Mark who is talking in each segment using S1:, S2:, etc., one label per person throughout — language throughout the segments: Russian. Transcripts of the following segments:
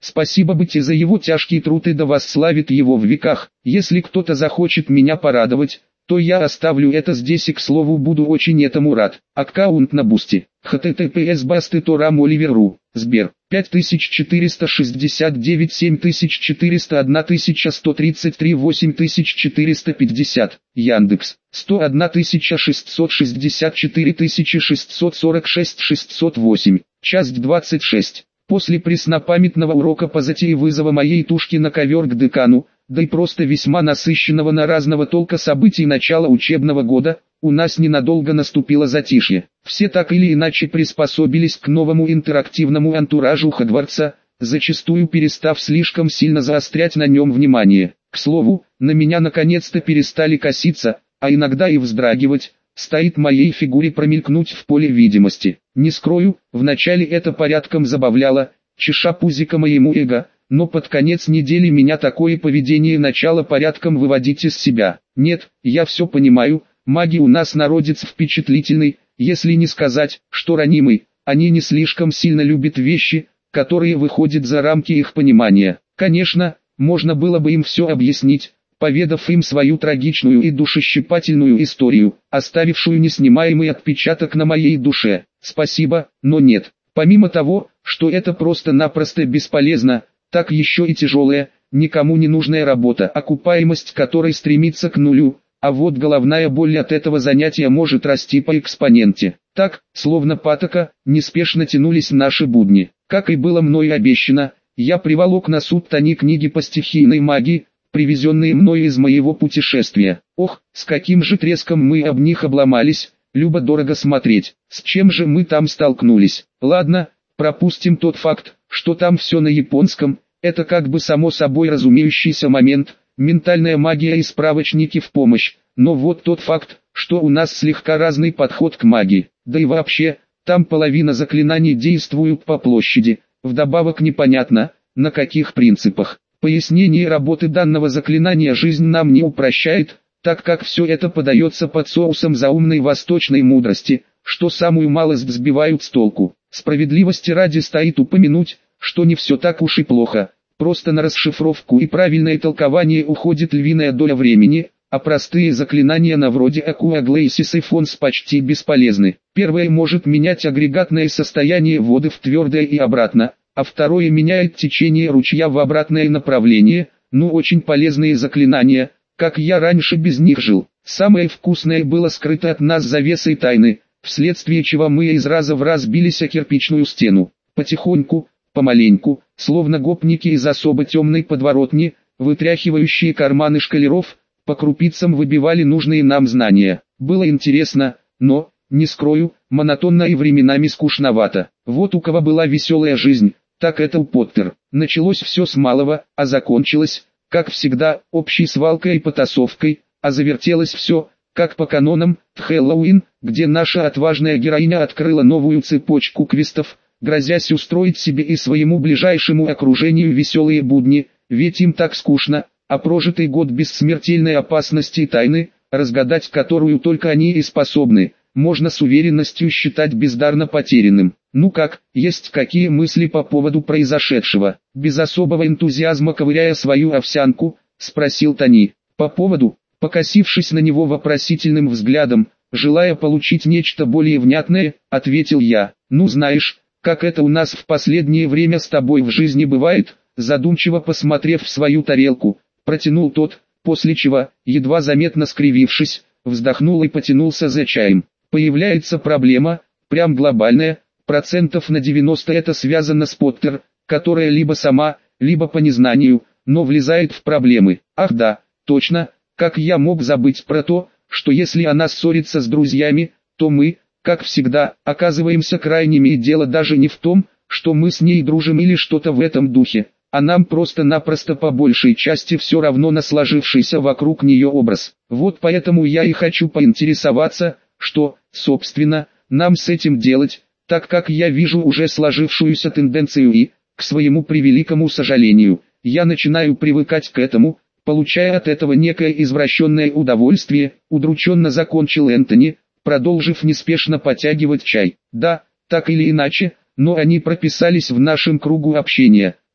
S1: Спасибо быть за его тяжкий труд, и да восславит его в веках. Если кто-то захочет меня порадовать, то я оставлю это здесь, и, к слову, буду очень этому рад. Аккаунт на Бусти. https://bastetора.oliver.ru. Сбер. 5469 7401 1133 8450. Яндекс. 101 664 646 608. Часть 26. После преснопамятного урока по затее вызова моей тушки на ковер к декану, да и просто весьма насыщенного на разного толка событий начала учебного года, у нас ненадолго наступило затишье. Все так или иначе приспособились к новому интерактивному антуражу Хогвартса, зачастую перестав слишком сильно заострять на нем внимание. К слову, на меня наконец-то перестали коситься, а иногда и вздрагивать, стоит моей фигуре промелькнуть в поле видимости. Не скрою, вначале это порядком забавляло, чеша пузико моему эго, но под конец недели меня такое поведение начало порядком выводить из себя. Нет, я все понимаю, маги у нас народец впечатлительный, если не сказать, что ранимый. Они не слишком сильно любят вещи, которые выходят за рамки их понимания. Конечно, можно было бы им все объяснить, поведав им свою трагичную и душещипательную историю, оставившую неснимаемый отпечаток на моей душе. Спасибо, но нет. Помимо того, что это просто-напросто бесполезно, так еще и тяжелая, никому не нужная работа, окупаемость которой стремится к нулю, а вот головная боль от этого занятия может расти по экспоненте. Так, словно патока, неспешно тянулись наши будни. Как и было мной обещано, я приволок на суд тони книги по стихийной магии, привезенные мною из моего путешествия. Ох, с каким же треском мы об них обломались, любо-дорого смотреть. С чем же мы там столкнулись? Ладно, пропустим тот факт, что там все на японском, это как бы само собой разумеющийся момент, ментальная магия и справочники в помощь. Но вот тот факт, что у нас слегка разный подход к магии, да и вообще, там половина заклинаний действуют по площади, вдобавок непонятно, на каких принципах. Пояснение работы данного заклинания жизнь нам не упрощает, так как все это подается под соусом заумной восточной мудрости, что самую малость сбивают с толку. Справедливости ради стоит упомянуть, что не все так уж и плохо, просто на расшифровку и правильное толкование уходит львиная доля времени, а простые заклинания на вроде Aqua Glacis и Fons почти бесполезны. Первое может менять агрегатное состояние воды в твердое и обратно, а второе меняет течение ручья в обратное направление, очень полезные заклинания, как я раньше без них жил. Самое вкусное было скрыто от нас завесой тайны, вследствие чего мы из раза в раз бились о кирпичную стену. Потихоньку, помаленьку, словно гопники из особо темной подворотни, вытряхивающие карманы шкалеров, по крупицам выбивали нужные нам знания. Было интересно, но, не скрою, монотонно и временами скучновато. Вот у кого была веселая жизнь, так это у Поттер. Началось все с малого, а закончилось, как всегда, общей свалкой и потасовкой, а завертелось все, как по канонам, в Хэллоуин, где наша отважная героиня открыла новую цепочку квестов, грозясь устроить себе и своему ближайшему окружению веселые будни, ведь им так скучно, а прожитый год без смертельной опасности и тайны, разгадать которую только они и способны, можно с уверенностью считать бездарно потерянным. Ну как, есть какие мысли по поводу произошедшего? Без особого энтузиазма ковыряя свою овсянку, спросил Тони. По поводу, покосившись на него вопросительным взглядом, желая получить нечто более внятное, ответил я. Ну знаешь, как это у нас в последнее время с тобой в жизни бывает, задумчиво посмотрев в свою тарелку, протянул тот, после чего, едва заметно скривившись, вздохнул и потянулся за чаем. Появляется проблема, прям глобальная, процентов на 90 это связано с Поттер, которая либо сама, либо по незнанию, но влезает в проблемы. Ах да, точно, как я мог забыть про то, что если она ссорится с друзьями, то мы, как всегда, оказываемся крайними, и дело даже не в том, что мы с ней дружим или что-то в этом духе, а нам просто-напросто по большей части все равно на сложившийся вокруг нее образ. Вот поэтому я и хочу поинтересоваться, что, собственно, нам с этим делать, так как я вижу уже сложившуюся тенденцию и, к своему превеликому сожалению, я начинаю привыкать к этому, получая от этого некое извращенное удовольствие, удрученно закончил Энтони, продолжив неспешно потягивать чай. Да, так или иначе, но они прописались в нашем кругу общения,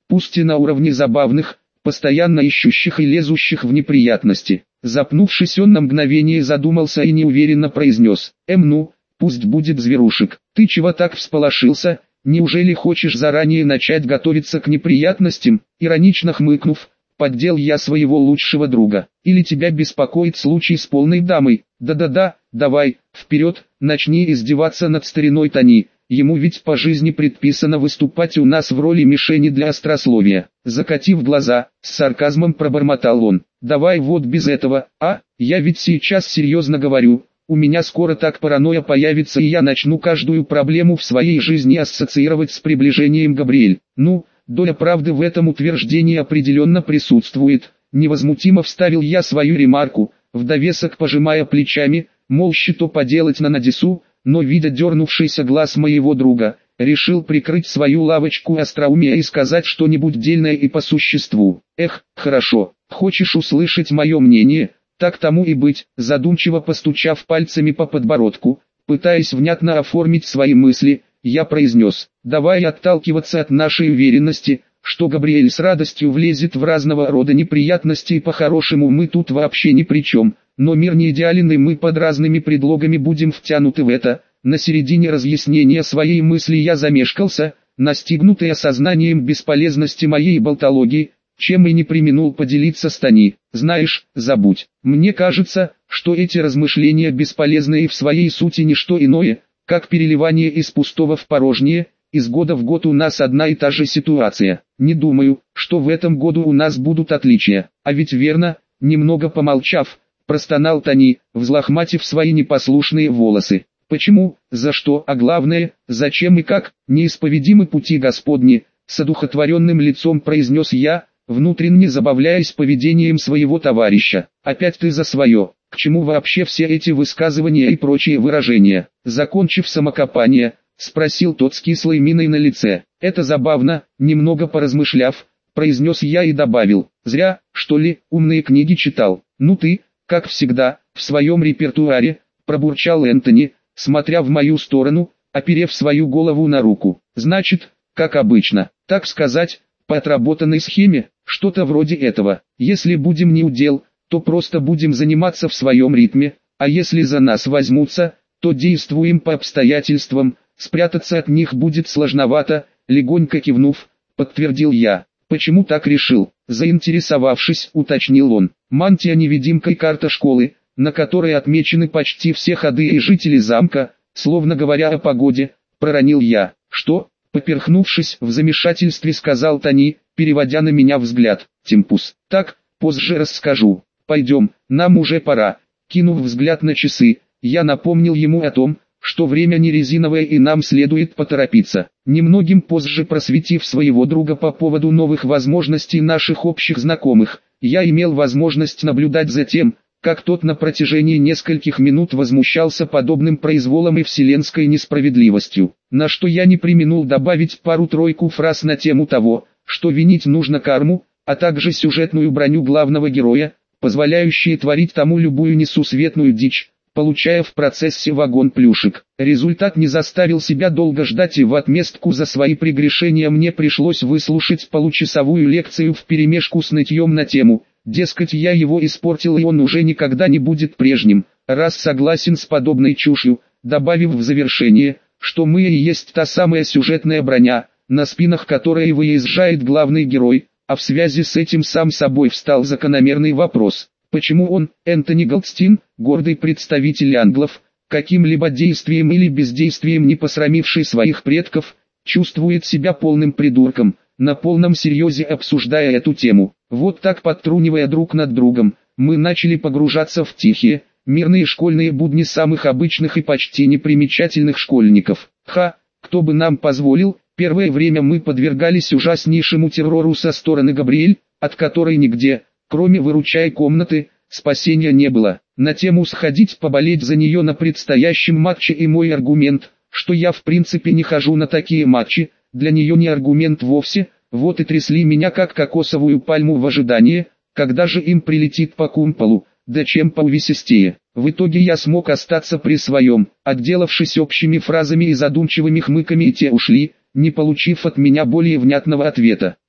S1: пусть и на уровне забавных, постоянно ищущих и лезущих в неприятности. Запнувшись, он на мгновение задумался и неуверенно произнес: ну, пусть будет зверушек. Ты чего так всполошился? Неужели хочешь заранее начать готовиться к неприятностям? Иронично хмыкнув, поддел я своего лучшего друга. Или тебя беспокоит случай с полной дамой? Да-да-да, давай, вперед, начни издеваться над стариной Тони. Ему ведь по жизни предписано выступать у нас в роли мишени для острословия. Закатив глаза, с сарказмом пробормотал он: давай вот без этого, я ведь сейчас серьезно говорю. У меня скоро так паранойя появится, и я начну каждую проблему в своей жизни ассоциировать с приближением Габриэль. Ну, доля правды в этом утверждении определенно присутствует. Невозмутимо вставил я свою ремарку, в довесок пожимая плечами, мол, что поделать на Надису, но видя дернувшийся глаз моего друга, решил прикрыть свою лавочку остроумия и сказать что-нибудь дельное и по существу. Хорошо, хочешь услышать мое мнение? Так тому и быть. Задумчиво постучав пальцами по подбородку, пытаясь внятно оформить свои мысли, я произнес: давай отталкиваться от нашей уверенности, что Габриэль с радостью влезет в разного рода неприятности, и по-хорошему мы тут вообще ни при чем, но мир не идеален, и мы под разными предлогами будем втянуты в это. На середине разъяснения своей мысли я замешкался, настигнутый осознанием бесполезности моей болтологии, чем и не преминул поделиться с Тони. Знаешь, забудь. Мне кажется, что эти размышления бесполезны и в своей сути не что иное, как переливание из пустого в порожнее. Из года в год у нас одна и та же ситуация. Не думаю, что в этом году у нас будут отличия. А ведь верно, немного помолчав, простонал Тони, взлохматив свои непослушные волосы. Почему, за что, а главное, зачем и как, неисповедимы пути Господни, с одухотворенным лицом произнес я, внутренне забавляясь поведением своего товарища. Опять ты за свое. К чему вообще все эти высказывания и прочие выражения? Закончив самокопание, спросил тот с кислой миной на лице. Это забавно, немного поразмышляв, произнес я и добавил: зря, что ли, умные книги читал. Ну ты, как всегда, в своем репертуаре, пробурчал Энтони, смотря в мою сторону, оперев свою голову на руку. Значит, как обычно, так сказать, по отработанной схеме, что-то вроде этого. Если будем неудел, то просто будем заниматься в своем ритме, а если за нас возьмутся, то действуем по обстоятельствам, спрятаться от них будет сложновато, легонько кивнув, подтвердил я. Почему так решил? Заинтересовавшись, уточнил он. Мантия-невидимка и карта школы, на которой отмечены почти все ходы и жители замка, словно говоря о погоде, проронил я. Что? Поперхнувшись, в замешательстве сказал Тони, переводя на меня взгляд. Темпус. Так, позже расскажу. Пойдем, нам уже пора. Кинув взгляд на часы, я напомнил ему о том, что время не резиновое и нам следует поторопиться. Немногим позже, просветив своего друга по поводу новых возможностей наших общих знакомых, я имел возможность наблюдать за тем, как тот на протяжении нескольких минут возмущался подобным произволом и вселенской несправедливостью, на что я не преминул добавить пару-тройку фраз на тему того, что винить нужно карму, а также сюжетную броню главного героя, позволяющие творить тому любую несусветную дичь, получая в процессе вагон плюшек. Результат не заставил себя долго ждать, и в отместку за свои прегрешения мне пришлось выслушать получасовую лекцию вперемешку с нытьем на тему, дескать, я его испортил и он уже никогда не будет прежним, раз согласен с подобной чушью, добавив в завершение, что мы и есть та самая сюжетная броня, на спинах которой выезжает главный герой, а в связи с этим сам собой встал закономерный вопрос. Почему он, Энтони Голдстин, гордый представитель англов, каким-либо действием или бездействием не посрамивший своих предков, чувствует себя полным придурком, на полном серьезе обсуждая эту тему? Вот так, подтрунивая друг над другом, мы начали погружаться в тихие, мирные школьные будни самых обычных и почти непримечательных школьников. Кто бы нам позволил? Первое время мы подвергались ужаснейшему террору со стороны Габриэль, от которой нигде, кроме выручай комнаты, спасения не было. На тему сходить поболеть за нее на предстоящем матче, и мой аргумент, что я в принципе не хожу на такие матчи, для нее не аргумент вовсе, вот и трясли меня как кокосовую пальму в ожидании, когда же им прилетит по кумполу, да чем поувесистее. В итоге я смог остаться при своем, отделавшись общими фразами и задумчивыми хмыками, и те ушли, не получив от меня более внятного ответа.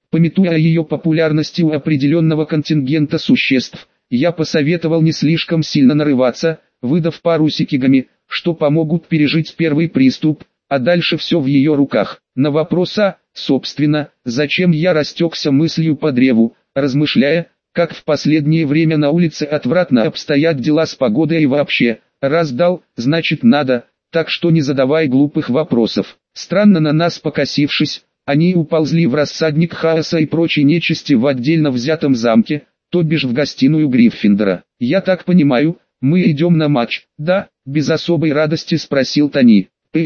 S1: Памятуя о ее популярности у определенного контингента существ, я посоветовал не слишком сильно нарываться, выдав пару сикигами, что помогут пережить первый приступ, а дальше все в ее руках. На вопрос собственно, зачем я растекся мыслью по древу, размышляя, как в последнее время на улице отвратно обстоят дела с погодой и вообще, раз дал, значит надо, так что не задавай глупых вопросов. Странно на нас покосившись, они уползли в рассадник хаоса и прочей нечисти в отдельно взятом замке, то бишь в гостиную Гриффиндора. «Я так понимаю, мы идем на матч?» «Да», без особой радости спросил Тони.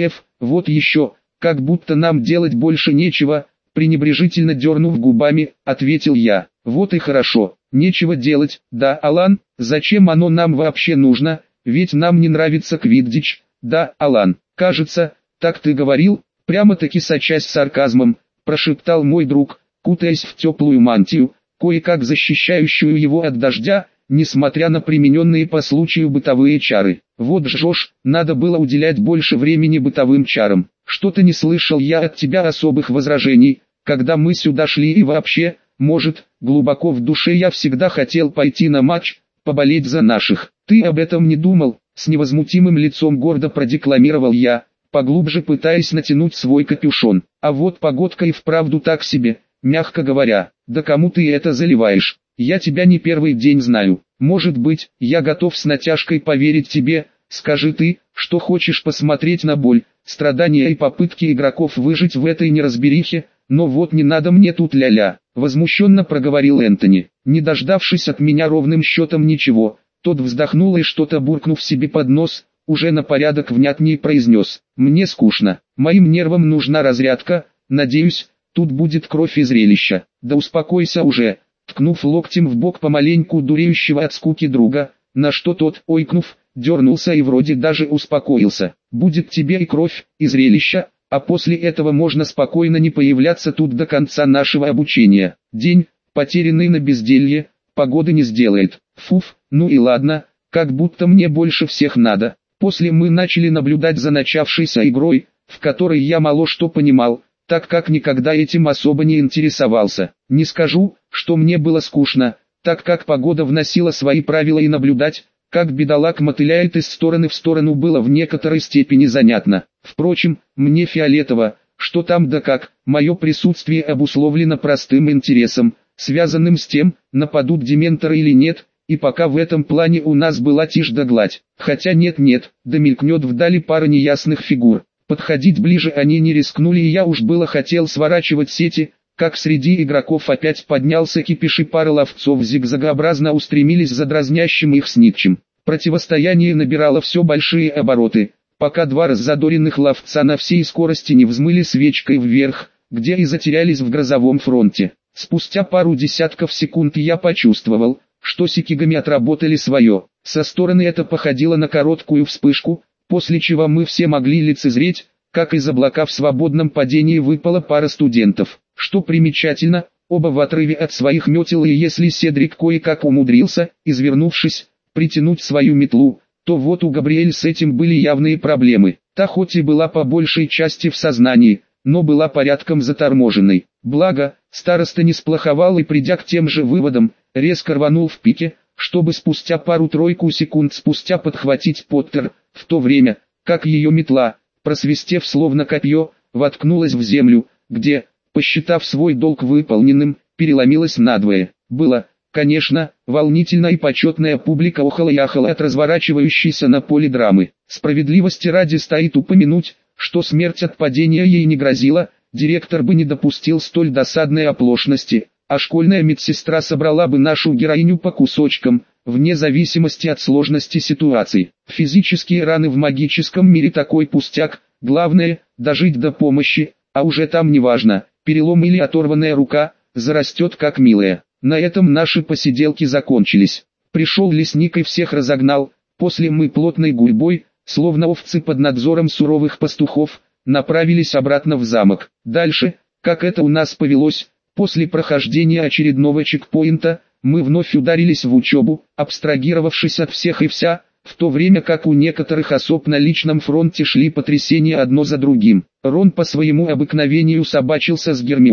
S1: Вот еще, как будто нам делать больше нечего», пренебрежительно дернув губами, ответил я. «Вот и хорошо, нечего делать, да, Алан, зачем оно нам вообще нужно, ведь нам не нравится квиддич». «Да, Алан, кажется, так ты говорил», прямо-таки сочась сарказмом, прошептал мой друг, кутаясь в теплую мантию, кое-как защищающую его от дождя, несмотря на примененные по случаю бытовые чары. «Вот Джош, надо было уделять больше времени бытовым чарам. Что-то не слышал я от тебя особых возражений, когда мы сюда шли и вообще, может, глубоко в душе я всегда хотел пойти на матч, поболеть за наших. Ты об этом не думал?» С невозмутимым лицом гордо продекламировал я, поглубже пытаясь натянуть свой капюшон. «А вот погодка и вправду так себе, мягко говоря. Да кому ты это заливаешь? Я тебя не первый день знаю. Может быть, я готов с натяжкой поверить тебе. Скажи ты, что хочешь посмотреть на боль, страдания и попытки игроков выжить в этой неразберихе, но вот не надо мне тут ля-ля», возмущенно проговорил Энтони. Не дождавшись от меня ровным счетом ничего, тот вздохнул и что-то буркнув себе под нос, уже на порядок внятнее произнес: «Мне скучно, моим нервам нужна разрядка, надеюсь, тут будет кровь и зрелище». «Да успокойся уже», ткнув локтем в бок помаленьку дуреющего от скуки друга, на что тот, ойкнув, дернулся и вроде даже успокоился. «Будет тебе и кровь, и зрелище, а после этого можно спокойно не появляться тут до конца нашего обучения. День, потерянный на безделье, погоды не сделает». Фуф, ну и ладно, как будто мне больше всех надо. После мы начали наблюдать за начавшейся игрой, в которой я мало что понимал, так как никогда этим особо не интересовался. Не скажу, что мне было скучно, так как погода вносила свои правила и наблюдать, как бедолаг мотыляет из стороны в сторону, было в некоторой степени занятно. Впрочем, мне фиолетово, что там да как, мое присутствие обусловлено простым интересом, связанным с тем, нападут дементоры или нет, и пока в этом плане у нас была тишь да гладь. Хотя нет-нет, да мелькнет вдали пара неясных фигур. Подходить ближе они не рискнули, и я уж было хотел сворачивать сети, как среди игроков опять поднялся кипиш, и пара ловцов зигзагообразно устремились за дразнящим их снитчем. Противостояние набирало все большие обороты, пока два раззадоренных ловца на всей скорости не взмыли свечкой вверх, где и затерялись в грозовом фронте. Спустя пару десятков секунд я почувствовал, что сикигами отработали свое. Со стороны это походило на короткую вспышку, после чего мы все могли лицезреть, как из облака в свободном падении выпала пара студентов. Что примечательно, оба в отрыве от своих метел, и если Седрик кое-как умудрился, извернувшись, притянуть свою метлу, то вот у Габриэль с этим были явные проблемы. Та хоть и была по большей части в сознании, но была порядком заторможенной. Благо, староста не сплоховал и, придя к тем же выводам, резко рванул в пике, чтобы спустя пару-тройку секунд спустя подхватить Поттер, в то время, как ее метла, просвистев словно копье, воткнулась в землю, где, посчитав свой долг выполненным, переломилась надвое. Было, конечно, волнительно, и почетная публика охала и ахала от разворачивающейся на поле драмы. Справедливости ради стоит упомянуть, что смерть от падения ей не грозила, директор бы не допустил столь досадной оплошности, а школьная медсестра собрала бы нашу героиню по кусочкам, вне зависимости от сложности ситуации. Физические раны в магическом мире такой пустяк, главное, дожить до помощи, а уже там неважно, перелом или оторванная рука, зарастет как милая. На этом наши посиделки закончились. Пришел лесник и всех разогнал, после мы плотной гурьбой, словно овцы под надзором суровых пастухов, направились обратно в замок. Дальше, как это у нас повелось, после прохождения очередного чекпоинта, мы вновь ударились в учебу, абстрагировавшись от всех и вся, в то время как у некоторых особ на личном фронте шли потрясения одно за другим. Рон по своему обыкновению собачился с Гермионой,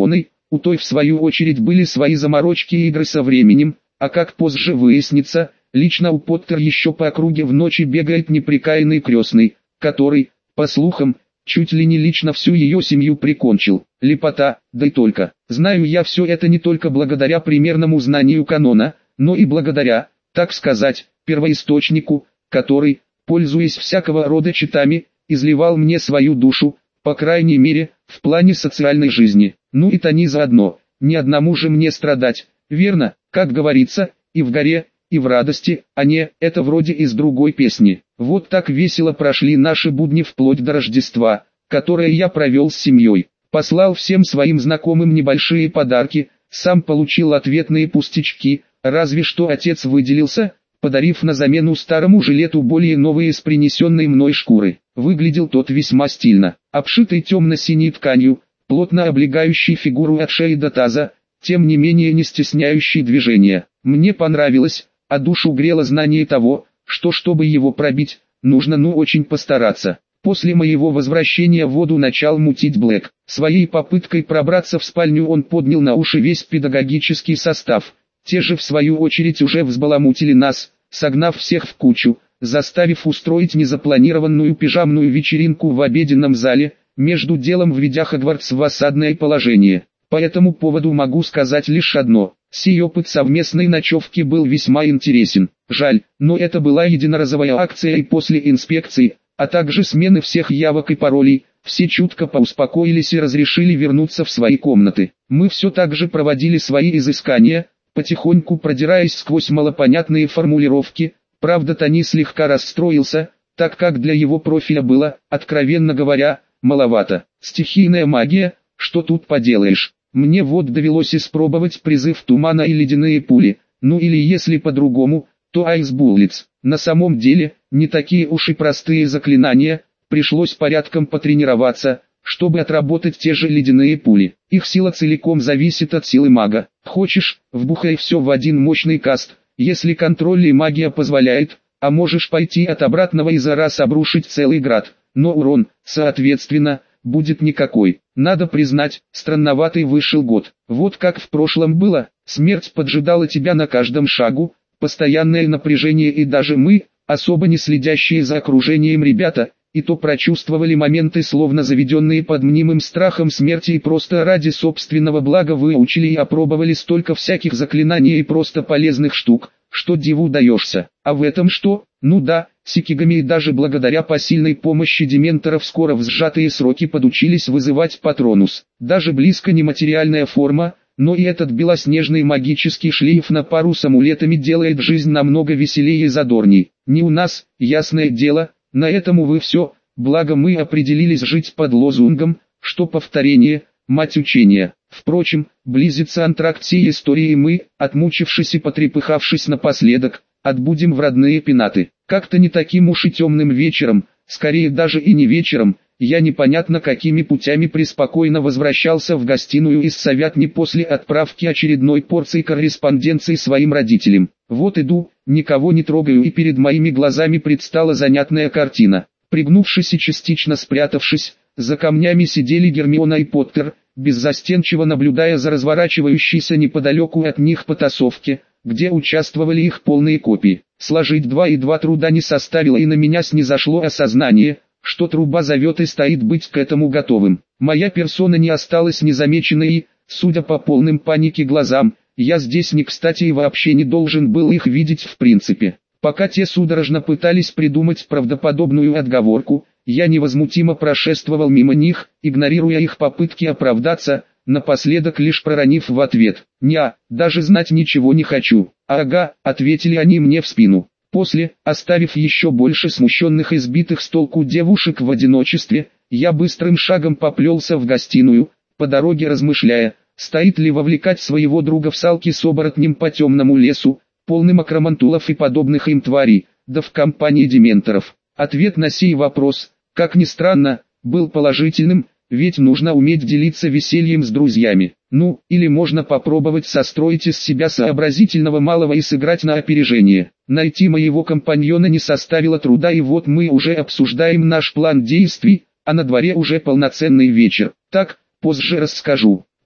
S1: у той в свою очередь были свои заморочки и игры со временем, а как позже выяснится, лично у Поттер еще по округе в ночи бегает неприкаянный крестный, который, по слухам, чуть ли не лично всю ее семью прикончил. Лепота, да и только. Знаю я все это не только благодаря примерному знанию канона, но и благодаря, так сказать, первоисточнику, который, пользуясь всякого рода читами, изливал мне свою душу, по крайней мере, в плане социальной жизни. Ну и тони заодно, ни одному же мне страдать, верно, как говорится, и в горе, и в радости, а не, это вроде из другой песни. Вот так весело прошли наши будни вплоть до Рождества, которое я провел с семьей. Послал всем своим знакомым небольшие подарки, сам получил ответные пустячки, разве что отец выделился, подарив на замену старому жилету более новые с принесенной мной шкуры. Выглядел тот весьма стильно, обшитый темно-синей тканью, плотно облегающий фигуру от шеи до таза, тем не менее не стесняющий движения. Мне понравилось, а душу грело знание того, что чтобы его пробить, нужно очень постараться. После моего возвращения воду начал мутить Блэк. Своей попыткой пробраться в спальню он поднял на уши весь педагогический состав. Те же в свою очередь уже взбаламутили нас, согнав всех в кучу, заставив устроить незапланированную пижамную вечеринку в обеденном зале, между делом введя Хогвартс в осадное положение. По этому поводу могу сказать лишь одно. Сей опыт совместной ночевки был весьма интересен. Жаль, но это была единоразовая акция, и после инспекции, а также смены всех явок и паролей, все чутко поуспокоились и разрешили вернуться в свои комнаты. Мы все так же проводили свои изыскания, потихоньку продираясь сквозь малопонятные формулировки. Правда, Тони слегка расстроился, так как для его профиля было, откровенно говоря, маловато. Стихийная магия, что тут поделаешь. Мне вот довелось испробовать призыв тумана и ледяные пули, ну или если по-другому, то Ice Bullets. На самом деле, не такие уж и простые заклинания, пришлось порядком потренироваться, чтобы отработать те же ледяные пули. Их сила целиком зависит от силы мага. Хочешь, вбухай все в один мощный каст, если контроль и магия позволяет, а можешь пойти от обратного и за раз обрушить целый град, но урон, соответственно, будет никакой. Надо признать, странноватый вышел год. Вот как в прошлом было, смерть поджидала тебя на каждом шагу, постоянное напряжение, и даже мы, особо не следящие за окружением ребята, и то прочувствовали моменты, словно заведенные под мнимым страхом смерти, и просто ради собственного блага выучили и опробовали столько всяких заклинаний и просто полезных штук, что диву даешься. А в этом что? Ну да, сикигами даже благодаря посильной помощи дементоров скоро в сжатые сроки подучились вызывать патронус. Даже близко не материальная форма, но и этот белоснежный магический шлейф на пару с амулетами делает жизнь намного веселее и задорней. Не у нас, ясное дело, на этом, увы, все, благо мы определились жить под лозунгом, что повторение – мать учения. Впрочем, близится антракт сей истории, и мы, отмучившись и потрепыхавшись напоследок, отбудем в родные пенаты. Как-то не таким уж и темным вечером, скорее даже и не вечером, я непонятно какими путями преспокойно возвращался в гостиную из Совятни после отправки очередной порции корреспонденции своим родителям. Вот иду, никого не трогаю, и перед моими глазами предстала занятная картина. Пригнувшись и частично спрятавшись, за камнями сидели Гермиона и Поттер, беззастенчиво наблюдая за разворачивающейся неподалеку от них потасовки, где участвовали их полные копии. Сложить 2 и 2 труда не составило, и на меня снизошло осознание, что труба зовет и стоит быть к этому готовым. Моя персона не осталась незамеченной и, судя по полным паники глазам, я здесь не кстати и вообще не должен был их видеть в принципе. Пока те судорожно пытались придумать правдоподобную отговорку, я невозмутимо прошествовал мимо них, игнорируя их попытки оправдаться, напоследок лишь проронив в ответ: «Ня, даже знать ничего не хочу». «Ага», — ответили они мне в спину. После, оставив еще больше смущенных и сбитых с толку девушек в одиночестве, я быстрым шагом поплелся в гостиную, по дороге размышляя, стоит ли вовлекать своего друга в салки с оборотнем по темному лесу, полным акромантулов и подобных им тварей, да в компании дементоров. Ответ на сей вопрос, как ни странно, был положительным, ведь нужно уметь делиться весельем с друзьями. Ну, или можно попробовать состроить из себя сообразительного малого и сыграть на опережение. Найти моего компаньона не составило труда, и вот мы уже обсуждаем наш план действий, а на дворе уже полноценный вечер. Так, позже расскажу.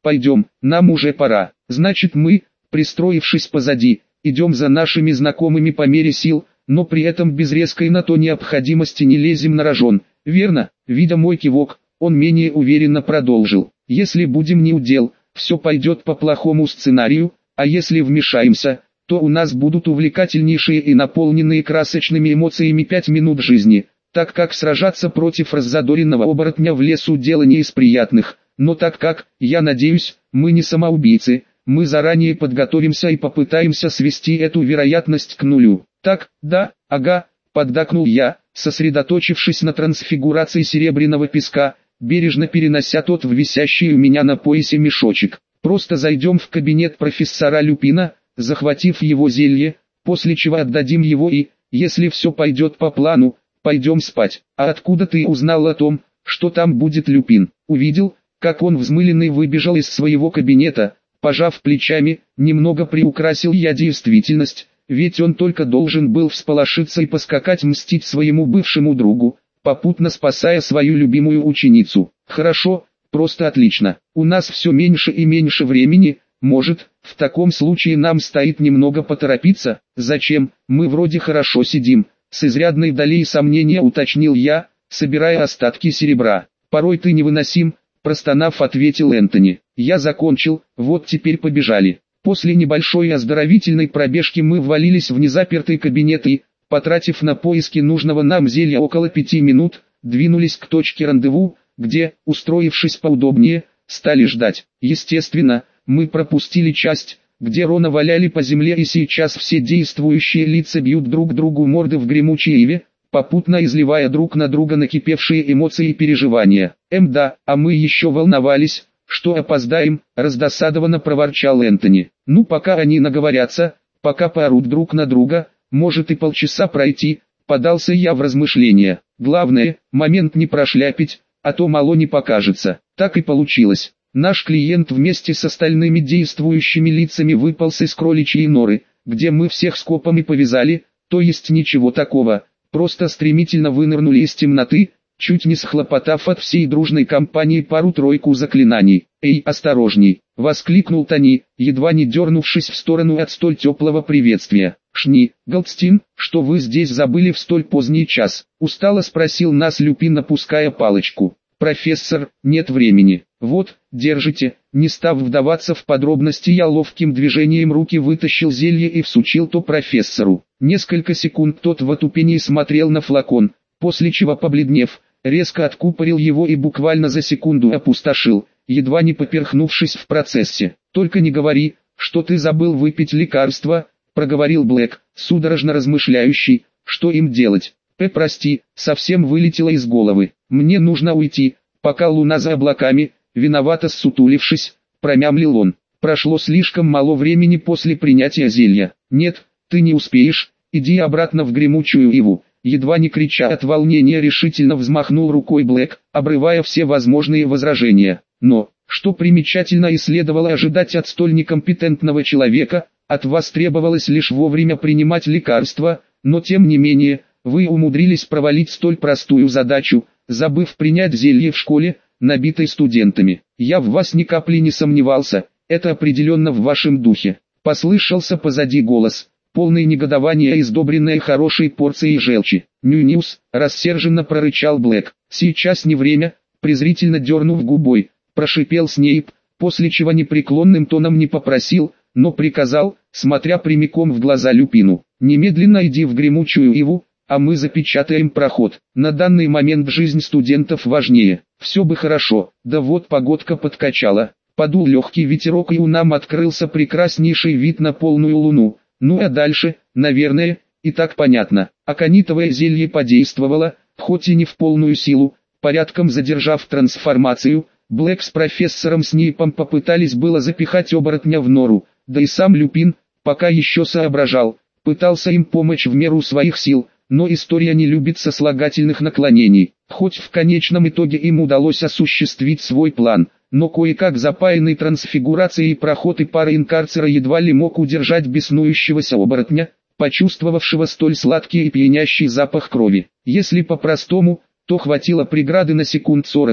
S1: Пойдем, нам уже пора. Значит мы, пристроившись позади, идем за нашими знакомыми по мере сил, но при этом без резкой на то необходимости не лезем на рожон. Верно? Видя мой кивок, он менее уверенно продолжил. Если будем неудел, все пойдет по плохому сценарию, а если вмешаемся, то у нас будут увлекательнейшие и наполненные красочными эмоциями 5 минут жизни, так как сражаться против раззадоренного оборотня в лесу дело не из приятных, но так как, я надеюсь, мы не самоубийцы, мы заранее подготовимся и попытаемся свести эту вероятность к нулю. Так, да, ага, поддакнул я, сосредоточившись на трансфигурации серебряного песка, бережно перенося тот в висящий у меня на поясе мешочек. Просто зайдем в кабинет профессора Люпина, захватив его зелье, после чего отдадим его и, если все пойдет по плану, пойдем спать. А откуда ты узнал о том, что там будет Люпин? Увидел, как он взмыленный выбежал из своего кабинета, пожав плечами, немного приукрасил я действительность, ведь он только должен был всполошиться и поскакать мстить своему бывшему другу, попутно спасая свою любимую ученицу. Хорошо, просто отлично. У нас все меньше и меньше времени, может, в таком случае нам стоит немного поторопиться? Зачем, мы вроде хорошо сидим, с изрядной долей сомнения уточнил я, собирая остатки серебра. Порой ты невыносим, простонав, ответил Энтони. Я закончил, вот теперь побежали. После небольшой оздоровительной пробежки мы ввалились в незапертый кабинет и, потратив на поиски нужного нам зелья около 5 минут, двинулись к точке рандеву, где, устроившись поудобнее, стали ждать. Естественно, мы пропустили часть, где Рона валяли по земле, и сейчас все действующие лица бьют друг другу морды в гремучей иве, попутно изливая друг на друга накипевшие эмоции и переживания. Да, а мы еще волновались, что опоздаем, раздосадованно проворчал Энтони. Ну пока они наговорятся, пока поорут друг на друга, может и полчаса пройти, подался я в размышления. Главное, момент не прошляпить, а то мало не покажется. Так и получилось. Наш клиент вместе с остальными действующими лицами выполз из кроличьей норы, где мы всех скопом и повязали, то есть ничего такого, просто стремительно вынырнули из темноты, чуть не схлопотав от всей дружной компании пару-тройку заклинаний. «Эй, осторожней!» — воскликнул Тони, едва не дернувшись в сторону от столь теплого приветствия. «Шни, Голдстин, что вы здесь забыли в столь поздний час?» — устало спросил нас Люпин, опуская палочку. «Профессор, нет времени. Вот, держите». Не став вдаваться в подробности, я ловким движением руки вытащил зелье и всучил то профессору. Несколько секунд тот в отупении смотрел на флакон, после чего, побледнев, резко откупорил его и буквально за секунду опустошил, едва не поперхнувшись в процессе. «Только не говори, что ты забыл выпить лекарство», — проговорил Блэк, судорожно размышляющий, что им делать. Прости, совсем вылетело из головы. Мне нужно уйти, пока луна за облаками», — виновато ссутулившись, промямлил он. «Прошло слишком мало времени после принятия зелья». «Нет, ты не успеешь, иди обратно в гремучую иву». Едва не крича от волнения, решительно взмахнул рукой Блэк, обрывая все возможные возражения. Но, что примечательно и следовало ожидать от столь некомпетентного человека, от вас требовалось лишь вовремя принимать лекарства, но тем не менее, вы умудрились провалить столь простую задачу, забыв принять зелье в школе, набитой студентами. Я в вас ни капли не сомневался, это определенно в вашем духе. Послышался позади голос, полный негодования и сдобренной хорошей порцией желчи. «Ню-ньюс», — рассерженно прорычал Блэк. «Сейчас не время», — презрительно дернув губой, прошипел Снейп, после чего непреклонным тоном не попросил, но приказал, смотря прямиком в глаза Люпину. «Немедленно иди в гремучую иву, а мы запечатаем проход. На данный момент жизнь студентов важнее. Все бы хорошо, да вот погодка подкачала. Подул легкий ветерок, и у нам открылся прекраснейший вид на полную луну. Ну а дальше, наверное, и так понятно». Аконитовое зелье подействовало, хоть и не в полную силу, порядком задержав трансформацию. Блэк с профессором Снейпом попытались было запихать оборотня в нору, да и сам Люпин, пока еще соображал, пытался им помочь в меру своих сил, но история не любит сослагательных наклонений. Хоть в конечном итоге им удалось осуществить свой план, но кое-как запаянный трансфигурацией проход и пара инкарцера едва ли мог удержать беснующегося оборотня, почувствовавшего столь сладкий и пьянящий запах крови. Если по-простому, то хватило преграды на секунд 40,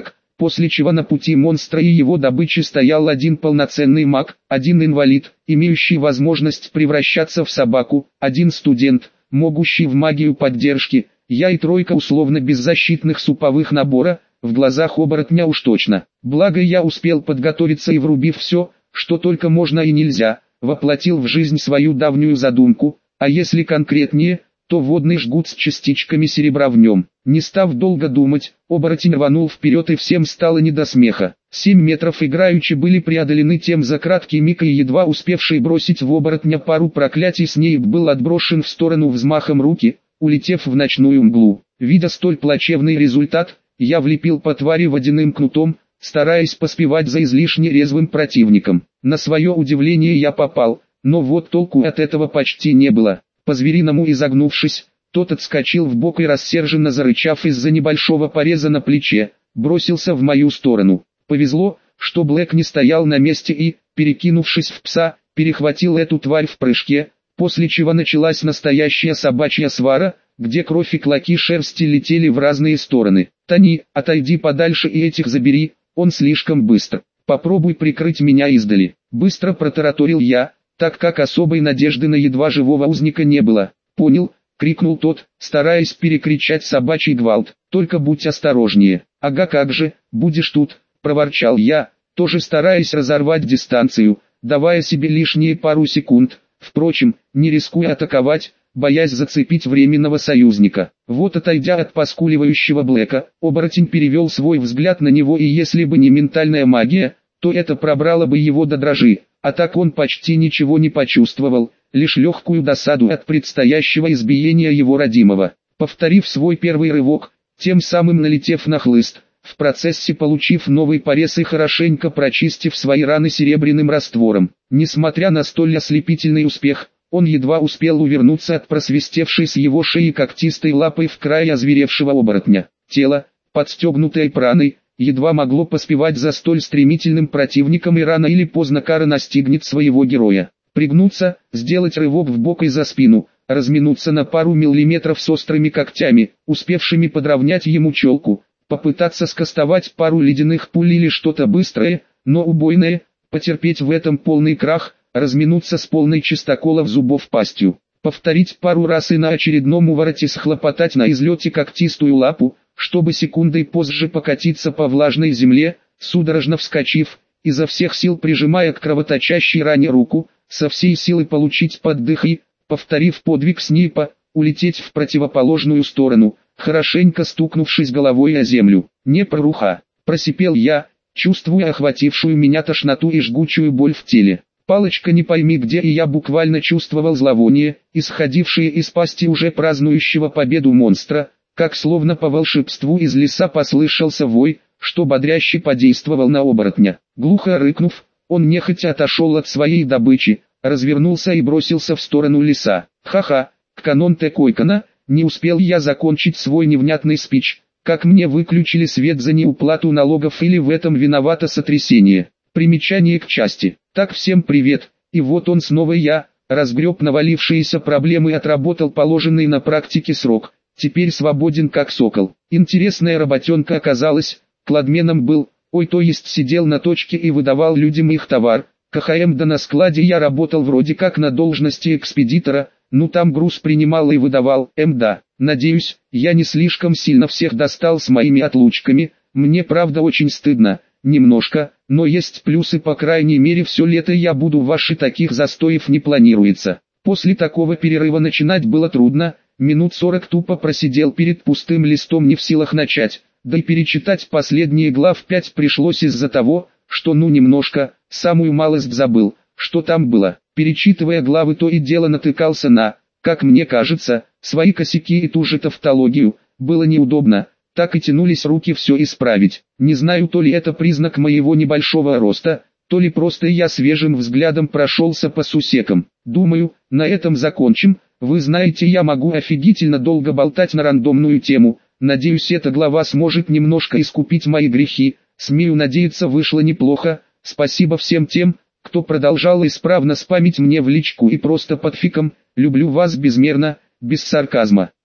S1: после чего на пути монстра и его добычи стоял один полноценный маг, один инвалид, имеющий возможность превращаться в собаку, один студент, могущий в магию поддержки, я и тройка условно беззащитных суповых набора, в глазах оборотня уж точно. Благо я успел подготовиться и, врубив все, что только можно и нельзя, воплотил в жизнь свою давнюю задумку, а если конкретнее, то водный жгут с частичками серебра в нем. Не став долго думать, оборотень рванул вперед и всем стало не до смеха. 7 метров играючи были преодолены тем за краткий миг, и едва успевший бросить в оборотня пару проклятий Снейп был отброшен в сторону взмахом руки, улетев в ночную мглу. Видя столь плачевный результат, я влепил по твари водяным кнутом, стараясь поспевать за излишне резвым противником. На свое удивление я попал, но вот толку от этого почти не было. По-звериному изогнувшись, тот отскочил в бок и, рассерженно зарычав из-за небольшого пореза на плече, бросился в мою сторону. Повезло, что Блэк не стоял на месте и, перекинувшись в пса, перехватил эту тварь в прыжке, после чего началась настоящая собачья свара, где кровь и клоки шерсти летели в разные стороны. «Тони, отойди подальше и этих забери, он слишком быстр. Попробуй прикрыть меня издали», — быстро протараторил я, так как особой надежды на едва живого узника не было. «Понял», — крикнул тот, стараясь перекричать собачий гвалт, — «только будь осторожнее». «Ага, как же, будешь тут», — проворчал я, тоже стараясь разорвать дистанцию, давая себе лишние пару секунд, впрочем, не рискуя атаковать, боясь зацепить временного союзника. Вот, отойдя от поскуливающего Блэка, оборотень перевел свой взгляд на него, и если бы не ментальная магия, то это пробрало бы его до дрожи, а так он почти ничего не почувствовал, лишь легкую досаду от предстоящего избиения его родимого. Повторив свой первый рывок, тем самым налетев на хлыст, в процессе получив новый порез и хорошенько прочистив свои раны серебряным раствором. Несмотря на столь ослепительный успех, он едва успел увернуться от просвистевшей с его шеи когтистой лапой в край озверевшего оборотня. Тело, подстегнутое праной, едва могло поспевать за столь стремительным противником, и рано или поздно кара настигнет своего героя. Пригнуться, сделать рывок в бок и за спину, разминуться на пару миллиметров с острыми когтями, успевшими подровнять ему челку, попытаться скостовать пару ледяных пуль или что-то быстрое, но убойное, потерпеть в этом полный крах, разминуться с полной чистоколов зубов пастью, повторить пару раз и на очередном увороте схлопотать на излете когтистую лапу, чтобы секундой позже покатиться по влажной земле, судорожно вскочив, изо всех сил прижимая к кровоточащей ране руку, со всей силы получить поддых и, повторив подвиг Снейпа, улететь в противоположную сторону, хорошенько стукнувшись головой о землю. «Не проруха!» – просипел я, чувствуя охватившую меня тошноту и жгучую боль в теле. Палочка не пойми где, и я буквально чувствовал зловоние, исходившее из пасти уже празднующего победу монстра, как словно по волшебству из леса послышался вой, что бодряще подействовал на оборотня. Глухо рыкнув, он нехотя отошел от своей добычи, развернулся и бросился в сторону леса. «Ха-ха, Кканон-те Койкана!» Не успел я закончить свой невнятный спич, как мне выключили свет за неуплату налогов, или в этом виновато сотрясение. Примечание к части. Так, всем привет, и вот он снова я, разгреб навалившиеся проблемы и отработал положенный на практике срок, теперь свободен как сокол. Интересная работенка оказалась, кладменом был, то есть сидел на точке и выдавал людям их товар. КХМ, да на складе я работал вроде как на должности экспедитора, ну там груз принимал и выдавал, да. Надеюсь, я не слишком сильно всех достал с моими отлучками, мне правда очень стыдно, немножко, но есть плюсы, по крайней мере все лето я буду ваши, таких застоев не планируется. После такого перерыва начинать было трудно, минут 40 тупо просидел перед пустым листом, не в силах начать, да и перечитать последние глав 5 пришлось из-за того, что немножко, самую малость забыл, что там было. Перечитывая главы, то и дело натыкался на, как мне кажется, свои косяки и ту же тавтологию. Было неудобно, так и тянулись руки все исправить. Не знаю, то ли это признак моего небольшого роста, то ли просто я свежим взглядом прошелся по сусекам. Думаю, на этом закончим. Вы знаете, я могу офигительно долго болтать на рандомную тему. Надеюсь, эта глава сможет немножко искупить мои грехи. Смею надеяться, вышло неплохо. Спасибо всем тем, кто продолжал исправно спамить мне в личку и просто под фиком. Люблю вас безмерно, без сарказма.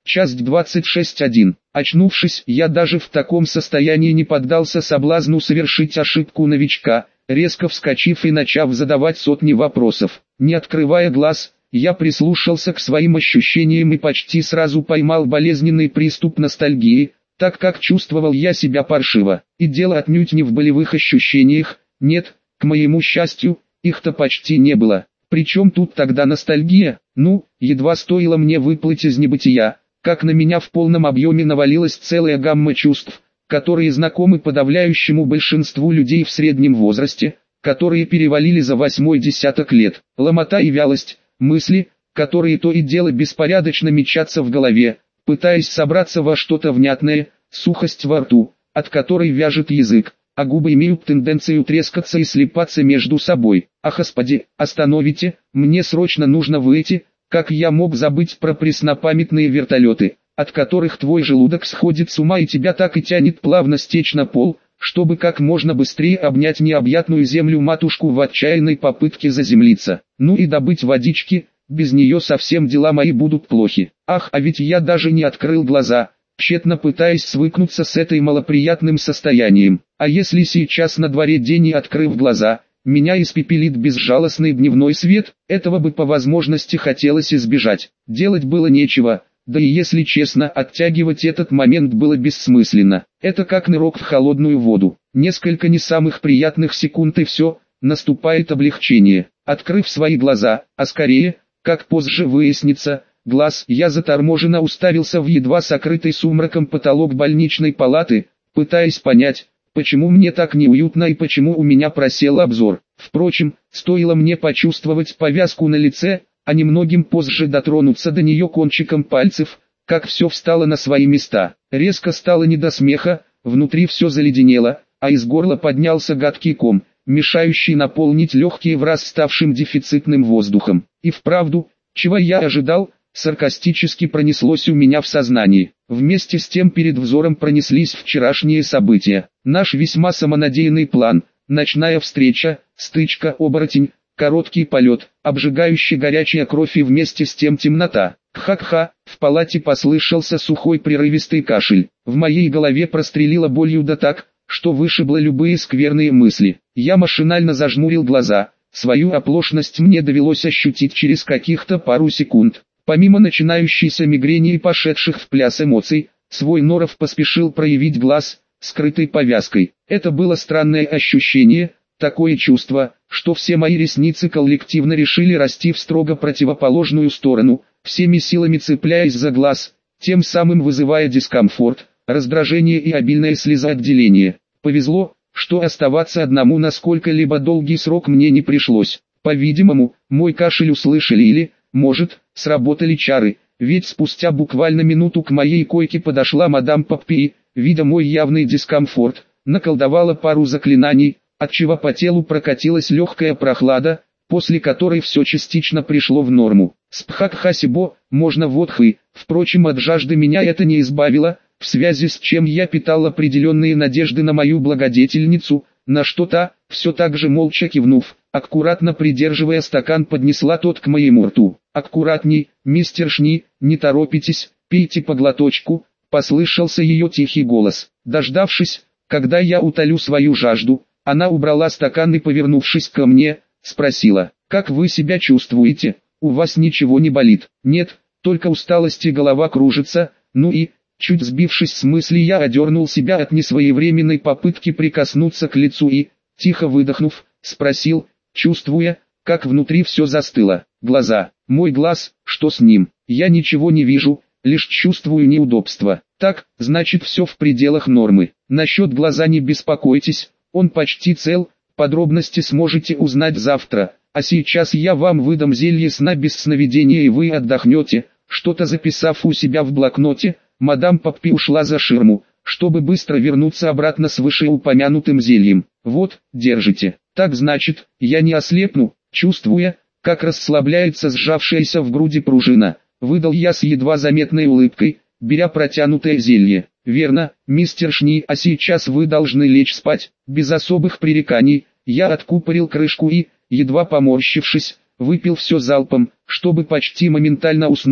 S1: Часть 26.1. Очнувшись, я даже в таком состоянии не поддался соблазну совершить ошибку новичка, резко вскочив и начав задавать сотни вопросов. Не открывая глаз, я прислушался к своим ощущениям и почти сразу поймал болезненный приступ ностальгии, так как чувствовал я себя паршиво. И дело отнюдь не в болевых ощущениях, нет, к моему счастью, их-то почти не было. Причем тут тогда ностальгия? Едва стоило мне выплыть из небытия, как на меня в полном объеме навалилась целая гамма чувств, которые знакомы подавляющему большинству людей в среднем возрасте, которые перевалили за 8-й десяток лет. Ломота и вялость, мысли, которые то и дело беспорядочно мечатся в голове, пытаясь собраться во что-то внятное, сухость во рту, от которой вяжет язык, а губы имеют тенденцию трескаться и слипаться между собой. Ах, Господи, остановите, мне срочно нужно выйти. Как я мог забыть про преснопамятные вертолеты, от которых твой желудок сходит с ума и тебя так и тянет плавно стечь на пол, чтобы как можно быстрее обнять необъятную землю-матушку в отчаянной попытке заземлиться. И добыть водички, без нее совсем дела мои будут плохи. Ах, а ведь я даже не открыл глаза, тщетно пытаясь свыкнуться с этой малоприятным состоянием. А если сейчас на дворе день и, открыв глаза, меня испепелит безжалостный дневной свет, этого бы по возможности хотелось избежать. Делать было нечего, да и если честно, оттягивать этот момент было бессмысленно. Это как нырок в холодную воду. Несколько не самых приятных секунд и все, наступает облегчение. Открыв свои глаза, а скорее, как позже выяснится, глаз, я заторможенно уставился в едва сокрытый сумраком потолок больничной палаты, пытаясь понять, почему мне так неуютно и почему у меня просел обзор. Впрочем, стоило мне почувствовать повязку на лице, а немногим позже дотронуться до нее кончиком пальцев, как все встало на свои места. Резко стало не до смеха, внутри все заледенело, а из горла поднялся гадкий ком, мешающий наполнить легкие враз ставшим дефицитным воздухом. И вправду, чего я ожидал, саркастически пронеслось у меня в сознании. Вместе с тем перед взором пронеслись вчерашние события. Наш весьма самонадеянный план, ночная встреча, стычка, оборотень, короткий полет, обжигающий горячая кровь и вместе с тем темнота. Кха-кха, в палате послышался сухой прерывистый кашель. В моей голове прострелило болью да так, что вышибло любые скверные мысли. Я машинально зажмурил глаза. Свою оплошность мне довелось ощутить через каких-то пару секунд. Помимо начинающейся мигрени и пошедших в пляс эмоций, свой норов поспешил проявить глаз, скрытый повязкой. Это было странное ощущение, такое чувство, что все мои ресницы коллективно решили расти в строго противоположную сторону, всеми силами цепляясь за глаз, тем самым вызывая дискомфорт, раздражение и обильное слезоотделение. Повезло, что оставаться одному на сколько-либо долгий срок мне не пришлось. По-видимому, мой кашель услышали или, может, сработали чары, ведь спустя буквально минуту к моей койке подошла мадам Поппи и, видя мой явный дискомфорт, наколдовала пару заклинаний, отчего по телу прокатилась легкая прохлада, после которой все частично пришло в норму. Спхак-хасибо, можно водхы, впрочем от жажды меня это не избавило, в связи с чем я питал определенные надежды на мою благодетельницу, на что та, все так же молча кивнув, аккуратно придерживая стакан, поднесла тот к моему рту. «Аккуратней, мистер Шни, не торопитесь, пейте по глоточку», послышался ее тихий голос. Дождавшись, когда я утолю свою жажду, она убрала стакан и, повернувшись ко мне, спросила: «Как вы себя чувствуете? У вас ничего не болит?» «Нет, только усталость и голова кружится». Чуть сбившись с мысли, я одернул себя от несвоевременной попытки прикоснуться к лицу и, тихо выдохнув, спросил, чувствуя, как внутри все застыло. «Глаза. Мой глаз, что с ним? Я ничего не вижу, лишь чувствую неудобство». «Так, значит все в пределах нормы. Насчет глаза не беспокойтесь, он почти цел, подробности сможете узнать завтра, а сейчас я вам выдам зелье сна без сновидения и вы отдохнете». Что-то записав у себя в блокноте, мадам Поппи ушла за ширму, чтобы быстро вернуться обратно с вышеупомянутым зельем. «Вот, держите. Так значит, я не ослепну», чувствуя, как расслабляется сжавшаяся в груди пружина, выдал я с едва заметной улыбкой, беря протянутое зелье. «Верно, мистер Шни, а сейчас вы должны лечь спать». Без особых пререканий, я откупорил крышку и, едва поморщившись, выпил все залпом, чтобы почти моментально уснуть,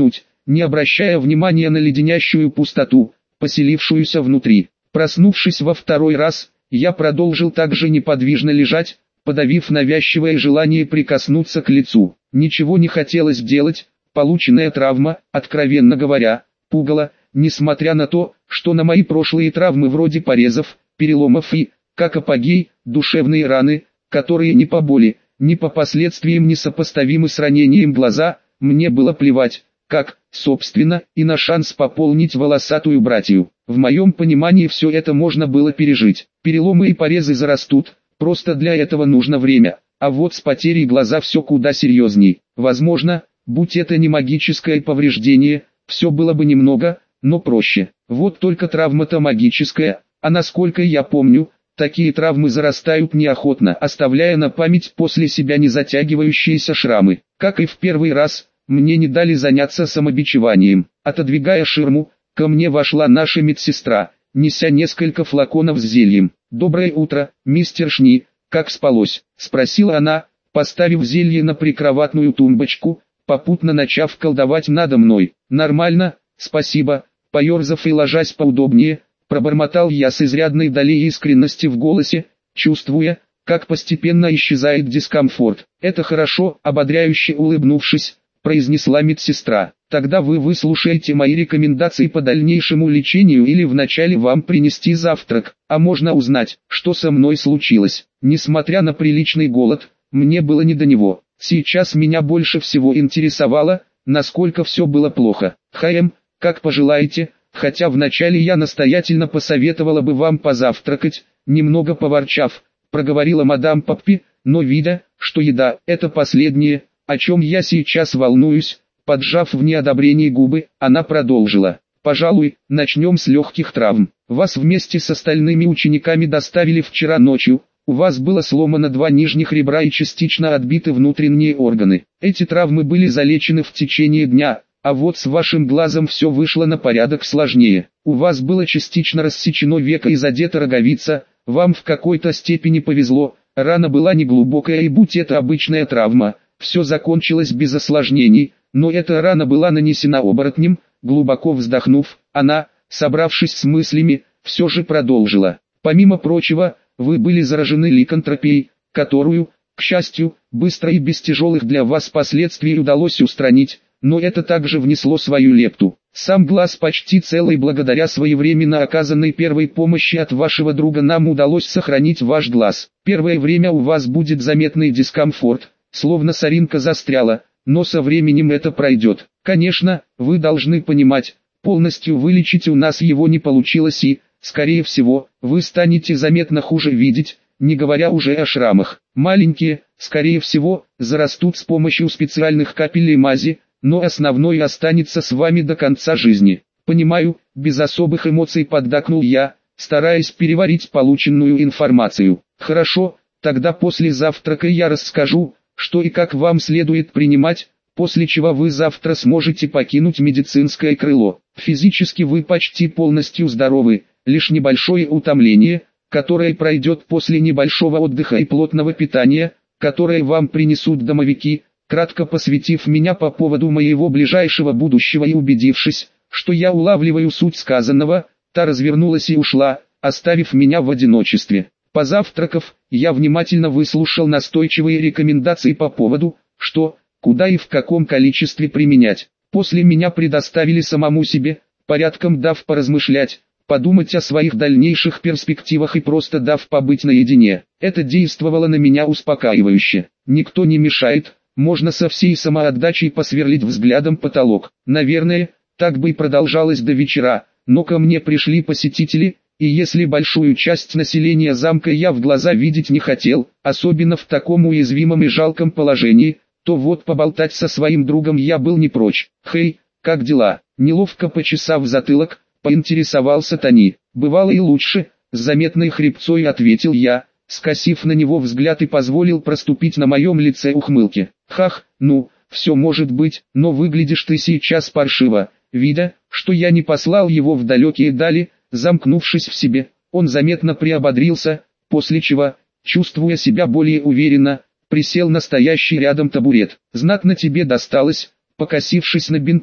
S1: не обращая внимания на леденящую пустоту, поселившуюся внутри. Проснувшись во второй раз, я продолжил также неподвижно лежать, подавив навязчивое желание прикоснуться к лицу. Ничего не хотелось делать, полученная травма, откровенно говоря, пугала, несмотря на то, что на мои прошлые травмы вроде порезов, переломов и, как апогей, душевные раны, которые ни по боли, ни по последствиям не сопоставимы с ранением глаза, мне было плевать, как, собственно, и на шанс пополнить волосатую братью. В моем понимании все это можно было пережить. Переломы и порезы зарастут, просто для этого нужно время. А вот с потерей глаза все куда серьезней. Возможно, будь это не магическое повреждение, все было бы немного, но проще. Вот только травма-то магическая, а насколько я помню, такие травмы зарастают неохотно, оставляя на память после себя незатягивающиеся шрамы. Как и в первый раз, мне не дали заняться самобичеванием. Отодвигая ширму, ко мне вошла наша медсестра, неся несколько флаконов с зельем. «Доброе утро, мистер Шни, как спалось?» – спросила она, поставив зелье на прикроватную тумбочку, попутно начав колдовать надо мной. «Нормально, спасибо», – поерзав и ложась поудобнее, пробормотал я с изрядной долей искренности в голосе, чувствуя, как постепенно исчезает дискомфорт. «Это хорошо», – ободряюще улыбнувшись, произнесла медсестра. «Тогда вы выслушаете мои рекомендации по дальнейшему лечению или вначале вам принести завтрак, а можно узнать, что со мной случилось». Несмотря на приличный голод, мне было не до него. Сейчас меня больше всего интересовало, насколько все было плохо. Как пожелаете, хотя вначале я настоятельно посоветовала бы вам позавтракать, немного поворчав, проговорила мадам Поппи, но видя, что еда – это последнее, о чем я сейчас волнуюсь, поджав в неодобрении губы, она продолжила. «Пожалуй, начнем с легких травм. Вас вместе с остальными учениками доставили вчера ночью, у вас было сломано 2 нижних ребра и частично отбиты внутренние органы. Эти травмы были залечены в течение дня, а вот с вашим глазом все вышло на порядок сложнее. У вас было частично рассечено веко и задета роговица, вам в какой-то степени повезло, рана была неглубокая и будь это обычная травма, все закончилось без осложнений, но эта рана была нанесена оборотнем». Глубоко вздохнув, она, собравшись с мыслями, все же продолжила. «Помимо прочего, вы были заражены ликантропией, которую, к счастью, быстро и без тяжелых для вас последствий удалось устранить, но это также внесло свою лепту. Сам глаз почти целый благодаря своевременно оказанной первой помощи от вашего друга нам удалось сохранить ваш глаз. Первое время у вас будет заметный дискомфорт, словно соринка застряла, но со временем это пройдет. Конечно, вы должны понимать, полностью вылечить у нас его не получилось и, скорее всего, вы станете заметно хуже видеть, не говоря уже о шрамах. Маленькие, скорее всего, зарастут с помощью специальных капель и мази, но основной останется с вами до конца жизни». «Понимаю», без особых эмоций поддакнул я, стараясь переварить полученную информацию. «Хорошо, тогда после завтрака я расскажу, что и как вам следует принимать, после чего вы завтра сможете покинуть медицинское крыло. Физически вы почти полностью здоровы, лишь небольшое утомление, которое пройдет после небольшого отдыха и плотного питания, которое вам принесут домовики». Кратко посвятив меня по поводу моего ближайшего будущего и убедившись, что я улавливаю суть сказанного, та развернулась и ушла, оставив меня в одиночестве. Позавтракав, я внимательно выслушал настойчивые рекомендации по поводу, что, куда и в каком количестве применять. После меня предоставили самому себе, порядком дав поразмышлять, подумать о своих дальнейших перспективах и просто дав побыть наедине. Это действовало на меня успокаивающе. Никто не мешает, можно со всей самоотдачей посверлить взглядом потолок. Наверное, так бы и продолжалось до вечера, но ко мне пришли посетители, и если большую часть населения замка я в глаза видеть не хотел, особенно в таком уязвимом и жалком положении, то вот поболтать со своим другом я был не прочь. «Хей, как дела?» Неловко почесав затылок, поинтересовался Тони. «Бывало и лучше», с заметной хрипцой ответил я, скосив на него взгляд и позволил проступить на моем лице ухмылки. «Хах, ну, все может быть, но выглядишь ты сейчас паршиво». Видя, что я не послал его в далекие дали, замкнувшись в себе, он заметно приободрился, после чего, чувствуя себя более уверенно, присел на стоящий рядом табурет. «Знатно тебе досталось», покосившись на бинты,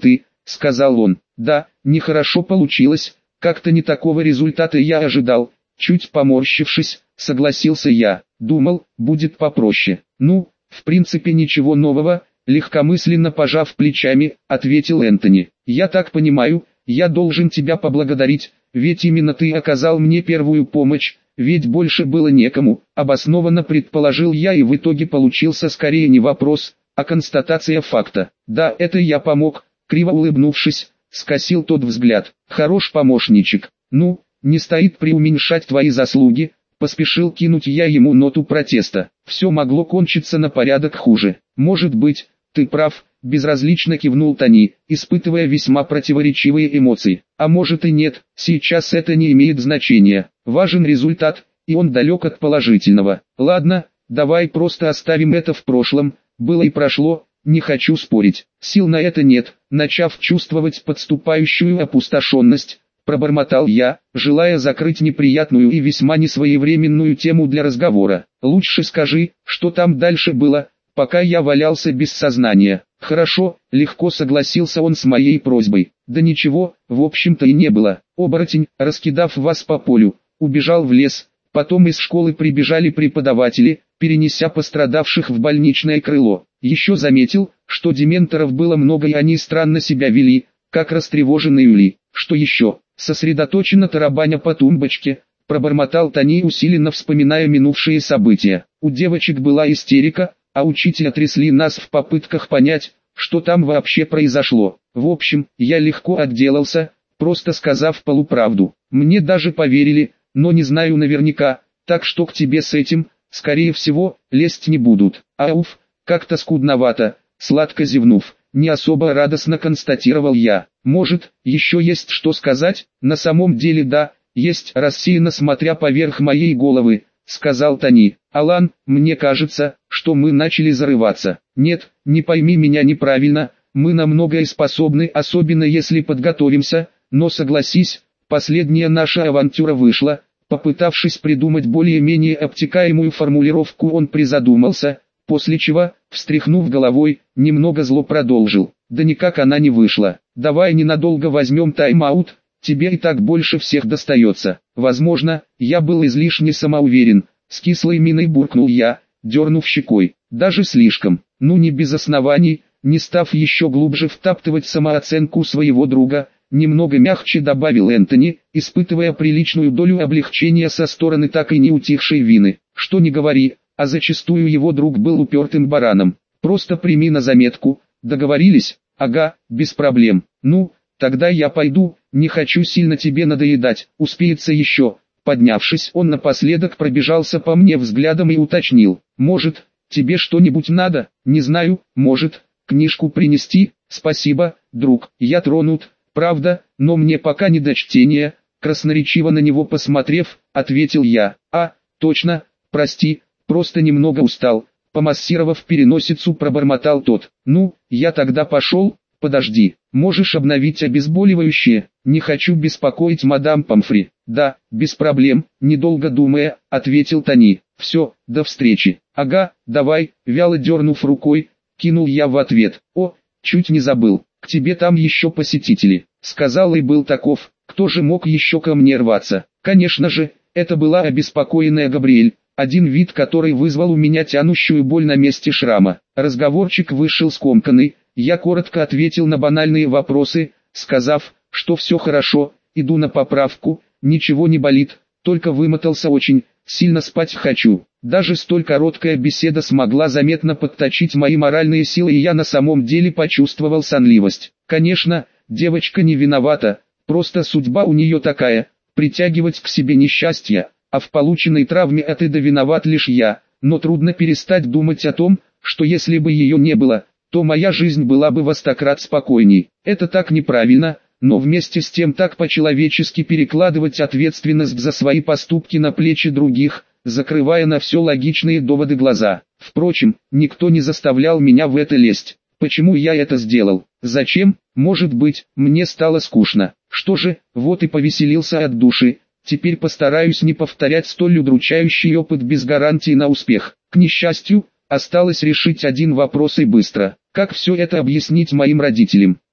S1: сказал он. Да, нехорошо получилось, как-то не такого результата я ожидал. Чуть поморщившись, согласился я. Думал, будет попроще. Ну, в принципе ничего нового, легкомысленно пожав плечами, ответил Энтони. Я так понимаю, я должен тебя поблагодарить, ведь именно ты оказал мне первую помощь, ведь больше было некому, обоснованно предположил я, и в итоге получился скорее не вопрос, а констатация факта. Да, это я помог, криво улыбнувшись, скосил тот взгляд. Хорош помощничек. Ну, не стоит преуменьшать твои заслуги, поспешил кинуть я ему ноту протеста. Все могло кончиться на порядок хуже. Может быть, ты прав, безразлично кивнул Тони, испытывая весьма противоречивые эмоции. А может и нет, сейчас это не имеет значения. Важен результат, и он далек от положительного. Ладно, давай просто оставим это в прошлом, было и прошло, не хочу спорить. Сил на это нет, начав чувствовать подступающую опустошенность, пробормотал я, желая закрыть неприятную и весьма несвоевременную тему для разговора. Лучше скажи, что там дальше было, пока я валялся без сознания. Хорошо, легко согласился он с моей просьбой. Да ничего, в общем-то и не было. Оборотень, раскидав вас по полю, убежал в лес. Потом из школы прибежали преподаватели, перенеся пострадавших в больничное крыло. Еще заметил, что дементоров было много и они странно себя вели, как растревоженные ули. Что еще? Сосредоточенно тарабаня по тумбочке, пробормотал Тони, усиленно вспоминая минувшие события. У девочек была истерика, а учителя трясли нас в попытках понять, что там вообще произошло. В общем, я легко отделался, просто сказав полуправду. Мне даже поверили, но не знаю наверняка, так что к тебе с этим, скорее всего, лезть не будут. Ауф, как-то скудновато, сладко зевнув, не особо радостно констатировал я. Может, еще есть что сказать? На самом деле да, есть, рассеянно смотря поверх моей головы, сказал Тони. Алан, мне кажется, что мы начали зарываться. Нет, не пойми меня неправильно, мы на многое способны, особенно если подготовимся, но согласись, последняя наша авантюра вышла. Попытавшись придумать более-менее обтекаемую формулировку, он призадумался, после чего, встряхнув головой, немного зло продолжил. Да никак она не вышла. Давай ненадолго возьмем тайм-аут, тебе и так больше всех достается. Возможно, я был излишне самоуверен, с кислой миной буркнул я, дернув щекой. Даже слишком. Ну не без оснований, не став еще глубже втаптывать самооценку своего друга, немного мягче добавил Энтони, испытывая приличную долю облегчения со стороны так и не утихшей вины. Что ни говори, а зачастую его друг был упертым бараном. Просто прими на заметку. Договорились? Ага, без проблем. Ну, тогда я пойду, не хочу сильно тебе надоедать, успеется еще. Поднявшись, он напоследок пробежался по мне взглядом и уточнил. Может, тебе что-нибудь надо? Не знаю, может, книжку принести? Спасибо, друг, я тронут, правда, но мне пока не до чтения. Красноречиво на него посмотрев, ответил я. А, точно, прости, просто немного устал. Помассировав переносицу, пробормотал тот. Ну, я тогда пошел. Подожди, можешь обновить обезболивающее? Не хочу беспокоить мадам Помфри. Да, без проблем, недолго думая, ответил Тони. Все, до встречи. Ага, давай, вяло дернув рукой, кинул я в ответ. О, чуть не забыл, к тебе там еще посетители. Сказал и был таков, кто же мог еще ко мне рваться? Конечно же, это была обеспокоенная Габриэль. Один вид которой вызвал у меня тянущую боль на месте шрама. Разговорчик вышел скомканный, я коротко ответил на банальные вопросы, сказав, что все хорошо, иду на поправку, ничего не болит, только вымотался очень, сильно спать хочу. Даже столь короткая беседа смогла заметно подточить мои моральные силы, и я на самом деле почувствовал сонливость. Конечно, девочка не виновата, просто судьба у нее такая, притягивать к себе несчастье. А в полученной травме от Ида виноват лишь я, но трудно перестать думать о том, что если бы ее не было, то моя жизнь была бы во 100 крат спокойней. Это так неправильно, но вместе с тем так по-человечески перекладывать ответственность за свои поступки на плечи других, закрывая на все логичные доводы глаза. Впрочем, никто не заставлял меня в это лезть. Почему я это сделал? Зачем? Может быть, мне стало скучно. Что же, вот и повеселился от души. Теперь постараюсь не повторять столь удручающий опыт без гарантии на успех. К несчастью, осталось решить один вопрос и быстро. Как все это объяснить моим родителям?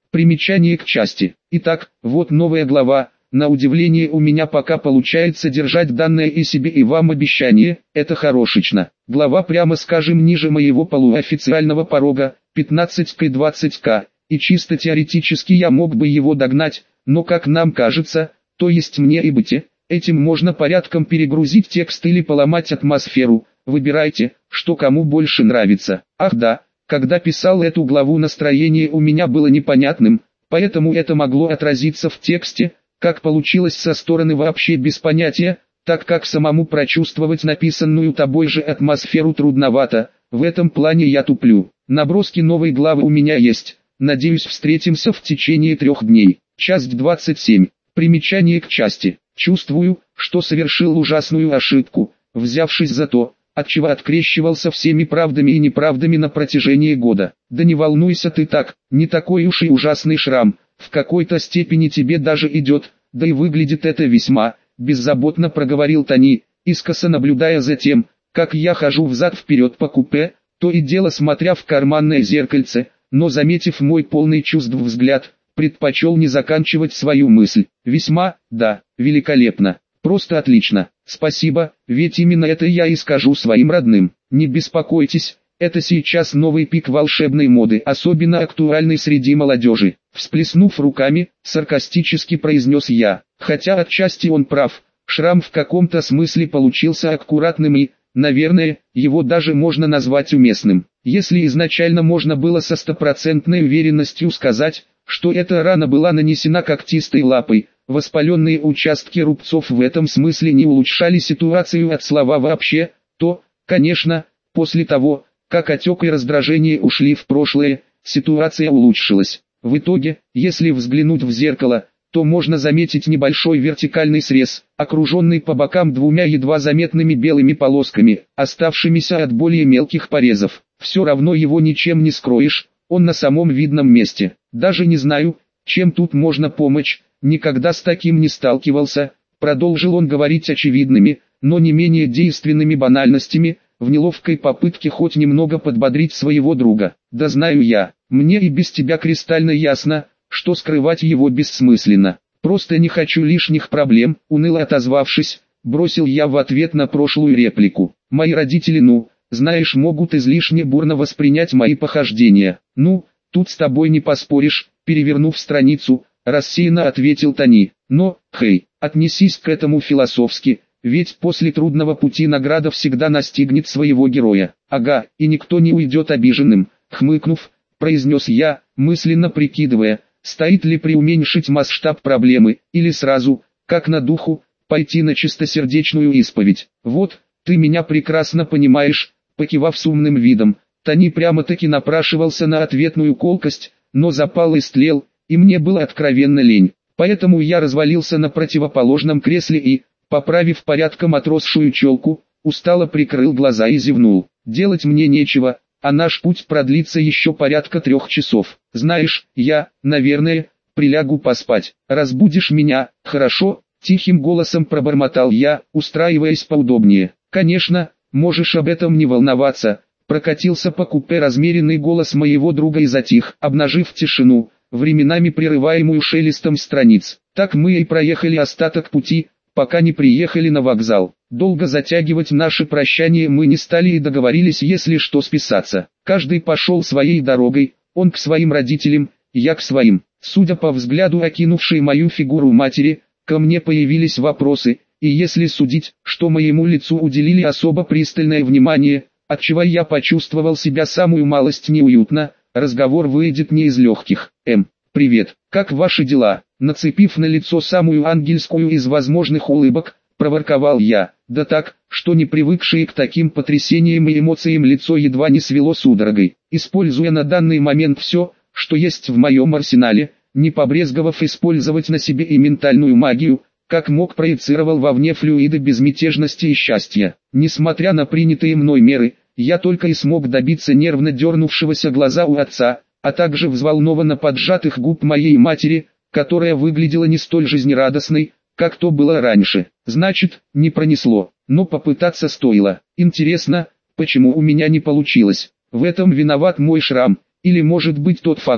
S1: Примечание к части. Итак, вот новая глава. На удивление у меня пока получается держать данное и себе и вам обещание, это хорошечно. Глава прямо скажем ниже моего полуофициального порога, 15-20к, и чисто теоретически я мог бы его догнать, но как нам кажется, то есть мне и быте, этим можно порядком перегрузить текст или поломать атмосферу, выбирайте, что кому больше нравится. Ах да, когда писал эту главу, настроение у меня было непонятным, поэтому это могло отразиться в тексте. Как получилось со стороны вообще без понятия, так как самому прочувствовать написанную тобой же атмосферу трудновато, в этом плане я туплю. Наброски новой главы у меня есть, надеюсь встретимся в течение 3 дней. Часть 27. Примечание к части. Чувствую, что совершил ужасную ошибку, взявшись за то, от чего открещивался всеми правдами и неправдами на протяжении года. Да не волнуйся ты так, не такой уж и ужасный шрам. В какой-то степени тебе даже идет, да и выглядит это весьма, беззаботно проговорил Тони, искоса наблюдая за тем, как я хожу взад-вперед по купе, то и дело смотря в карманное зеркальце, но заметив мой полный чувств взгляд, предпочел не заканчивать свою мысль. Весьма, да, великолепно, просто отлично, спасибо, ведь именно это я и скажу своим родным. Не беспокойтесь. Это сейчас новый пик волшебной моды, особенно актуальный среди молодежи. Всплеснув руками, саркастически произнес я. Хотя отчасти он прав, шрам в каком-то смысле получился аккуратным и, наверное, его даже можно назвать уместным. Если изначально можно было со стопроцентной уверенностью сказать, что эта рана была нанесена когтистой лапой, воспаленные участки рубцов в этом смысле не улучшали ситуацию от слова вообще, то, конечно, после того, как отек и раздражение ушли в прошлое, ситуация улучшилась. В итоге, если взглянуть в зеркало, то можно заметить небольшой вертикальный срез, окруженный по бокам 2 едва заметными белыми полосками, оставшимися от более мелких порезов. Все равно его ничем не скроешь, он на самом видном месте. Даже не знаю, чем тут можно помочь, никогда с таким не сталкивался, продолжил он говорить очевидными, но не менее действенными банальностями, в неловкой попытке хоть немного подбодрить своего друга. Да знаю я, мне и без тебя кристально ясно, что скрывать его бессмысленно. Просто не хочу лишних проблем, уныло отозвавшись, бросил я в ответ на прошлую реплику. Мои родители, знаешь, могут излишне бурно воспринять мои похождения. Тут с тобой не поспоришь, перевернув страницу, рассеянно ответил Тони. Но, отнесись к этому философски. Ведь после трудного пути награда всегда настигнет своего героя. Ага, и никто не уйдет обиженным, хмыкнув, произнес я, мысленно прикидывая, стоит ли преуменьшить масштаб проблемы, или сразу, как на духу, пойти на чистосердечную исповедь. Вот, ты меня прекрасно понимаешь, покивав с умным видом, Тони прямо-таки напрашивался на ответную колкость, но запал истлел, и мне было откровенно лень. Поэтому я развалился на противоположном кресле и, поправив порядком отросшую челку, устало прикрыл глаза и зевнул. Делать мне нечего, а наш путь продлится еще порядка 3 часов. Знаешь, я, наверное, прилягу поспать. Разбудишь меня, хорошо? Тихим голосом пробормотал я, устраиваясь поудобнее. Конечно, можешь об этом не волноваться. Прокатился по купе размеренный голос моего друга и затих, обнажив тишину, временами прерываемую шелестом страниц. Так мы и проехали остаток пути, пока не приехали на вокзал. Долго затягивать наше прощание мы не стали и договорились, если что, списаться. Каждый пошел своей дорогой, он к своим родителям, я к своим. Судя по взгляду окинувшей мою фигуру матери, ко мне появились вопросы, и если судить, что моему лицу уделили особо пристальное внимание, отчего я почувствовал себя самую малость неуютно, разговор выйдет не из легких. Привет, как ваши дела? Нацепив на лицо самую ангельскую из возможных улыбок, проворковал я. Да так, что не привыкшие к таким потрясениям и эмоциям лицо едва не свело судорогой. Используя на данный момент все, что есть в моем арсенале, не побрезговав использовать на себе и ментальную магию, как мог проецировал вовне флюиды безмятежности и счастья. Несмотря на принятые мной меры, я только и смог добиться нервно дернувшегося глаза у отца, а также взволнованно поджатых губ моей матери, которая выглядела не столь жизнерадостной, как то было раньше. Значит, не пронесло, но попытаться стоило. Интересно, почему у меня не получилось? В этом виноват мой шрам, или может быть тот факт,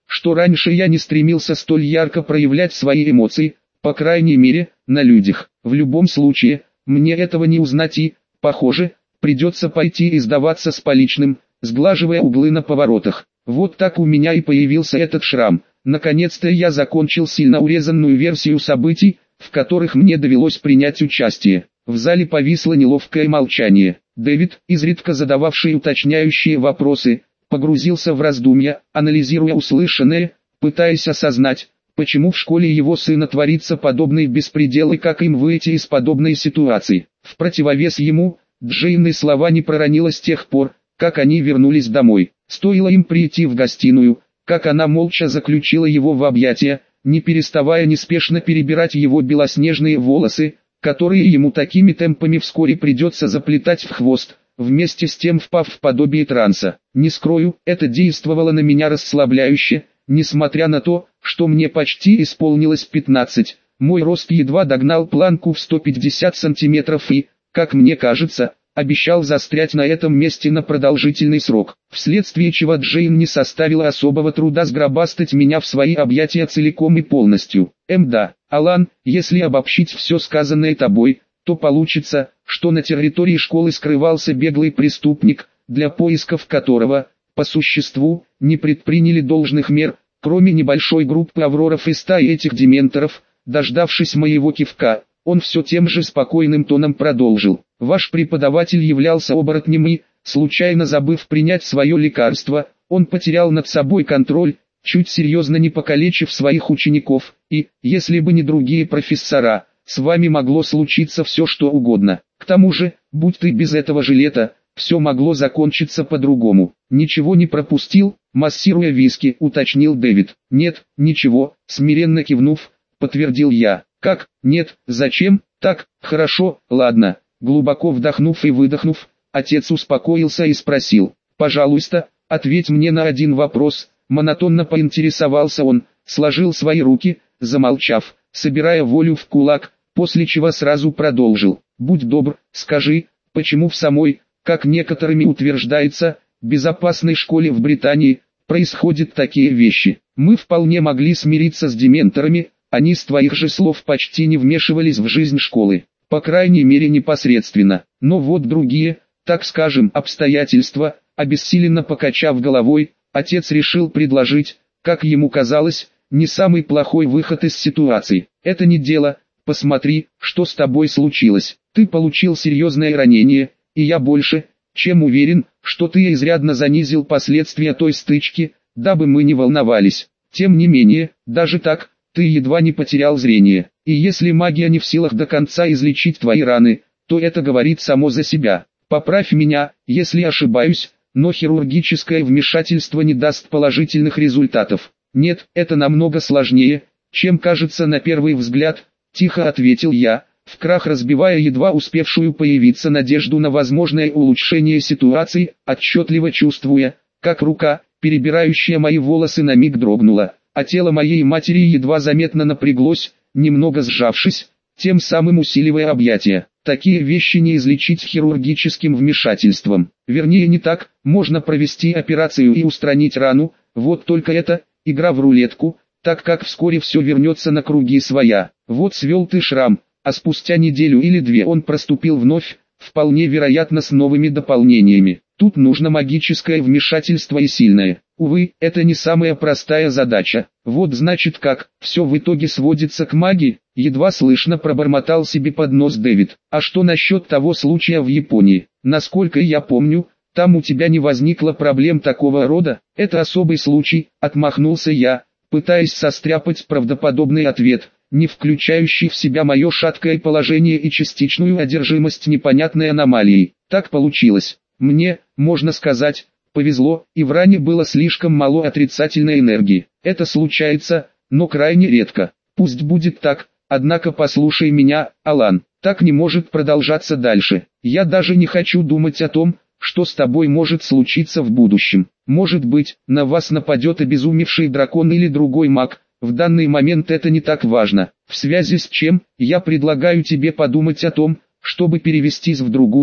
S1: что раньше я не стремился столь ярко проявлять свои эмоции, по крайней мере, на людях. В любом случае, мне этого не узнать и, похоже, придется пойти и сдаваться с поличным, сглаживая углы на поворотах. Вот так у меня и появился этот шрам. Наконец-то я закончил сильно урезанную версию событий, в которых мне довелось принять участие. В зале повисло неловкое молчание. Дэвид, изредка задававший уточняющие вопросы, погрузился в раздумья, анализируя услышанное, пытаясь осознать, почему в школе его сына творится подобный беспредел и как им выйти из подобной ситуации. В противовес ему, Джейн слова не проронила с тех пор, как они вернулись домой. Стоило им прийти в гостиную, как она молча заключила его в объятия, не переставая неспешно перебирать его белоснежные волосы, которые ему такими темпами вскоре придется заплетать в хвост, вместе с тем впав в подобие транса. Не скрою, это действовало на меня расслабляюще, несмотря на то, что мне почти исполнилось 15, мой рост едва догнал планку в 150 сантиметров и, как мне кажется, обещал застрять на этом месте на продолжительный срок, вследствие чего Джейн не составило особого труда сгробастать меня в свои объятия целиком и полностью. Да, Алан, если обобщить все сказанное тобой, то получится, что на территории школы скрывался беглый преступник, для поисков которого, по существу, не предприняли должных мер, кроме небольшой группы авроров и стаи этих дементоров. Дождавшись моего кивка, он все тем же спокойным тоном продолжил. Ваш преподаватель являлся оборотнем и, случайно забыв принять свое лекарство, он потерял над собой контроль, чуть серьезно не покалечив своих учеников, и, если бы не другие профессора, с вами могло случиться все что угодно. К тому же, будь ты без этого жилета, все могло закончиться по-другому. Ничего не пропустил, массируя виски, уточнил Дэвид. Нет, ничего, смиренно кивнув, подтвердил я. Как? Нет, зачем? Так, хорошо, ладно. Глубоко вдохнув и выдохнув, отец успокоился и спросил. Пожалуйста, ответь мне на один вопрос. Монотонно поинтересовался он, сложил свои руки, замолчав, собирая волю в кулак, после чего сразу продолжил. Будь добр, скажи, почему в самой, как некоторыми утверждается, безопасной школе в Британии, происходят такие вещи. Мы вполне могли смириться с дементорами, они с твоих же слов почти не вмешивались в жизнь школы, по крайней мере непосредственно. Но вот другие, так скажем, обстоятельства, обессиленно покачав головой, отец решил предложить, как ему казалось, не самый плохой выход из ситуации. Это не дело, посмотри, что с тобой случилось. Ты получил серьезное ранение, и я больше, чем уверен, что ты изрядно занизил последствия той стычки, дабы мы не волновались. Тем не менее, даже так, ты едва не потерял зрение, и если магия не в силах до конца излечить твои раны, то это говорит само за себя. Поправь меня, если ошибаюсь, но хирургическое вмешательство не даст положительных результатов. Нет, это намного сложнее, чем кажется на первый взгляд, тихо ответил я, вкрах разбивая едва успевшую появиться надежду на возможное улучшение ситуации, отчетливо чувствуя, как рука, перебирающая мои волосы, на миг дрогнула, а тело моей матери едва заметно напряглось, немного сжавшись, тем самым усиливая объятия. Такие вещи не излечить хирургическим вмешательством. Вернее, не так, можно провести операцию и устранить рану, вот только это игра в рулетку, так как вскоре все вернется на круги своя. Вот свел ты шрам, а спустя неделю или две он проступил вновь, вполне вероятно с новыми дополнениями. Тут нужно магическое вмешательство и сильное. Увы, это не самая простая задача. Вот значит как, все в итоге сводится к магии, едва слышно пробормотал себе под нос Дэвид. А что насчет того случая в Японии? Насколько я помню, там у тебя не возникло проблем такого рода? Это особый случай, отмахнулся я, пытаясь состряпать правдоподобный ответ, не включающий в себя мое шаткое положение и частичную одержимость непонятной аномалией. Так получилось. Мне, можно сказать, повезло, и в ране было слишком мало отрицательной энергии. Это случается, но крайне редко. Пусть будет так, однако послушай меня, Алан, так не может продолжаться дальше. Я даже не хочу думать о том, что с тобой может случиться в будущем. Может быть, на вас нападет обезумевший дракон или другой маг, в данный момент это не так важно. В связи с чем, я предлагаю тебе подумать о том, чтобы перевестись в другую,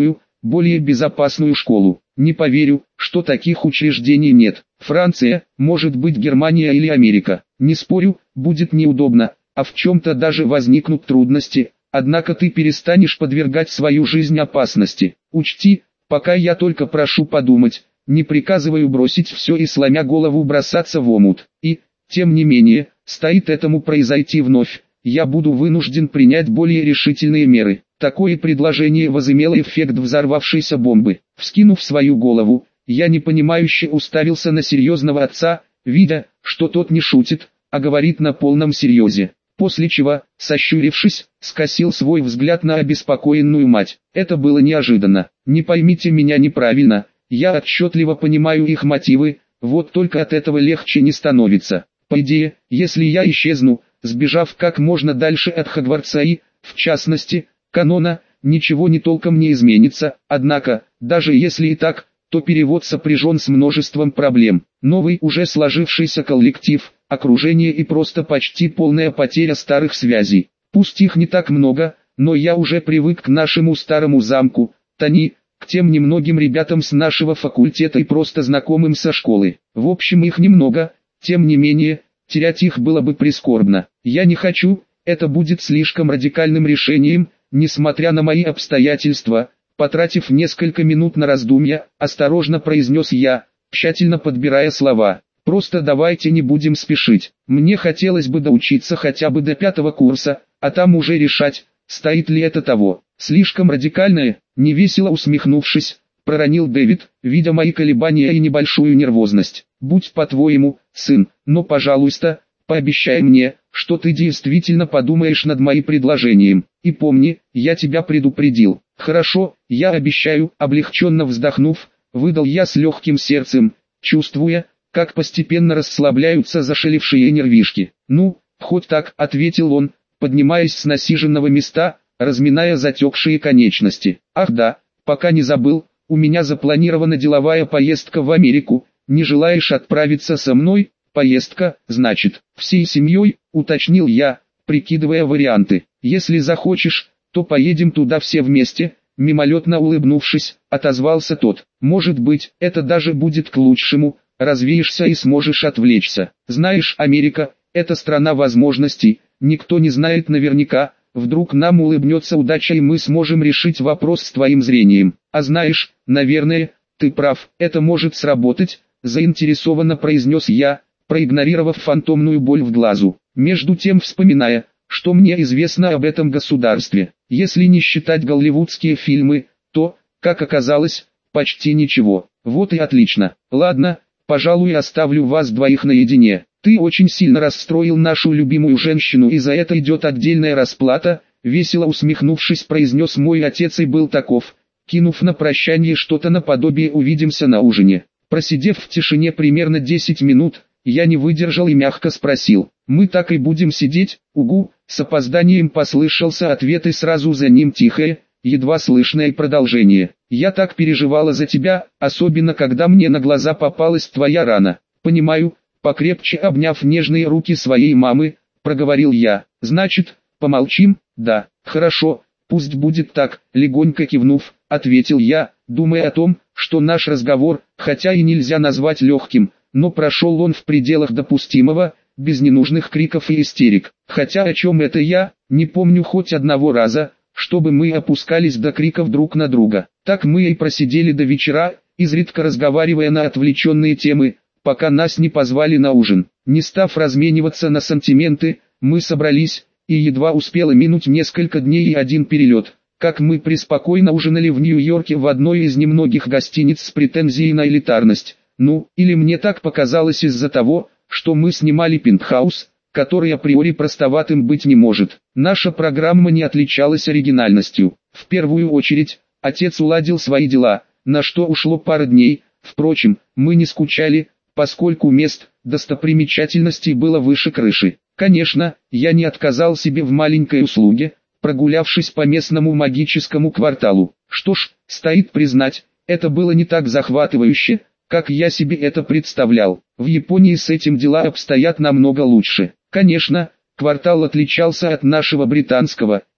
S1: более безопасную школу. Не поверю, что таких учреждений нет. Франция, может быть Германия или Америка. Не спорю, будет неудобно, а в чем-то даже возникнут трудности, однако ты перестанешь подвергать свою жизнь опасности. Учти, пока я только прошу подумать, не приказываю бросить все и сломя голову бросаться в омут. И, тем не менее, стоит этому произойти вновь, я буду вынужден принять более решительные меры. Такое предложение возымело эффект взорвавшейся бомбы. Вскинув свою голову, я непонимающе уставился на серьезного отца, видя, что тот не шутит, а говорит на полном серьезе. После чего, сощурившись, скосил свой взгляд на обеспокоенную мать. Это было неожиданно. Не поймите меня неправильно, я отчетливо понимаю их мотивы, вот только от этого легче не становится. По идее, если я исчезну, сбежав как можно дальше от Хогвартса и, в частности, канона, ничего не толком не изменится, однако, даже если и так, то перевод сопряжен с множеством проблем. Новый уже сложившийся коллектив, окружение и просто почти полная потеря старых связей. Пусть их не так много, но я уже привык к нашему старому замку, Тони, к тем немногим ребятам с нашего факультета и просто знакомым со школы. В общем их немного, тем не менее, терять их было бы прискорбно. Я не хочу, это будет слишком радикальным решением, несмотря на мои обстоятельства. Потратив несколько минут на раздумья, осторожно произнес я, тщательно подбирая слова. Просто давайте не будем спешить. Мне хотелось бы доучиться хотя бы до 5-го курса, а там уже решать, стоит ли это того. Слишком радикальное, невесело усмехнувшись, проронил Дэвид, видя мои колебания и небольшую нервозность. Будь по-твоему, сын, но пожалуйста, пообещай мне, что ты действительно подумаешь над моим предложением. И помни, я тебя предупредил. Хорошо, я обещаю, облегченно вздохнув, выдал я с легким сердцем, чувствуя, как постепенно расслабляются зашалившие нервишки. Ну, хоть так, ответил он, поднимаясь с насиженного места, разминая затекшие конечности. Ах да, пока не забыл, у меня запланирована деловая поездка в Америку, не желаешь отправиться со мной? Поездка, значит, всей семьей, уточнил я, прикидывая варианты. Если захочешь, то поедем туда все вместе, мимолетно улыбнувшись, отозвался тот. Может быть, это даже будет к лучшему, развеешься и сможешь отвлечься. Знаешь, Америка – это страна возможностей, никто не знает наверняка, вдруг нам улыбнется удача и мы сможем решить вопрос с твоим зрением. А знаешь, наверное, ты прав, это может сработать, заинтересованно произнес я, проигнорировав фантомную боль в глазу. Между тем вспоминая, что мне известно об этом государстве, если не считать голливудские фильмы, то, как оказалось, почти ничего. Вот и отлично. Ладно, пожалуй оставлю вас двоих наедине. Ты очень сильно расстроил нашу любимую женщину и за это идет отдельная расплата, весело усмехнувшись произнес мой отец и был таков, кинув на прощание что-то наподобие «увидимся на ужине». Просидев в тишине примерно 10 минут, я не выдержал и мягко спросил, мы так и будем сидеть, угу, с опозданием послышался ответ и сразу за ним тихое, едва слышное продолжение. Я так переживала за тебя, особенно когда мне на глаза попалась твоя рана. Понимаю, покрепче обняв нежные руки своей мамы, проговорил я. Значит, помолчим? Да, хорошо, пусть будет так, легонько кивнув, ответил я, думая о том, что наш разговор, хотя и нельзя назвать легким, но прошел он в пределах допустимого, без ненужных криков и истерик. Хотя о чем это я, не помню хоть одного раза, чтобы мы опускались до криков друг на друга. Так мы и просидели до вечера, изредка разговаривая на отвлеченные темы, пока нас не позвали на ужин. Не став размениваться на сантименты, мы собрались, и едва успело минуть несколько дней и один перелет, как мы преспокойно ужинали в Нью-Йорке в одной из немногих гостиниц с претензией на элитарность. Ну, или мне так показалось из-за того, что мы снимали пентхаус, который априори простоватым быть не может. Наша программа не отличалась оригинальностью. В первую очередь, отец уладил свои дела, на что ушло пара дней. Впрочем, мы не скучали, поскольку мест, достопримечательностей было выше крыши. Конечно, я не отказал себе в маленькой услуге, прогулявшись по местному магическому кварталу. Что ж, стоит признать, это было не так захватывающе, как я себе это представлял. В Японии с этим дела обстоят намного лучше. Конечно, квартал отличался от нашего британского,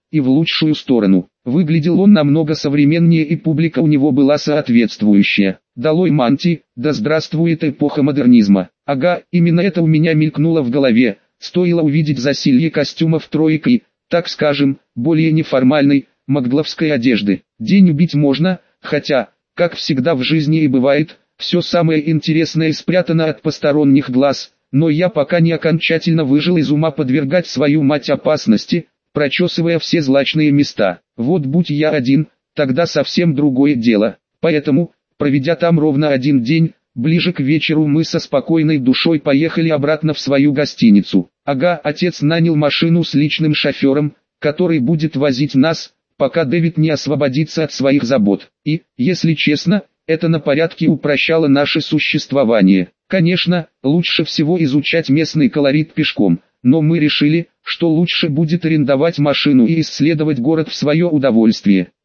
S1: и в лучшую сторону. Выглядел он намного современнее, и публика у него была соответствующая. Долой манти, да здравствует эпоха модернизма. Ага, именно это у меня мелькнуло в голове, стоило увидеть засилье костюмов тройкой, так скажем, более неформальной, магловской одежды. День убить можно, хотя, как всегда в жизни и бывает, все самое интересное спрятано от посторонних глаз, но я пока не окончательно выжил из ума подвергать свою мать опасности, прочесывая все злачные места. Вот будь я один, тогда совсем другое дело. Поэтому, проведя там ровно один день, ближе к вечеру мы со спокойной душой поехали обратно в свою гостиницу. Ага, отец нанял машину с личным шофером, который будет возить нас, пока Дэвид не освободится от своих забот. И, если честно, это на порядке упрощало наше существование. Конечно, лучше всего изучать местный колорит пешком, но мы решили, что лучше будет арендовать машину и исследовать город в свое удовольствие.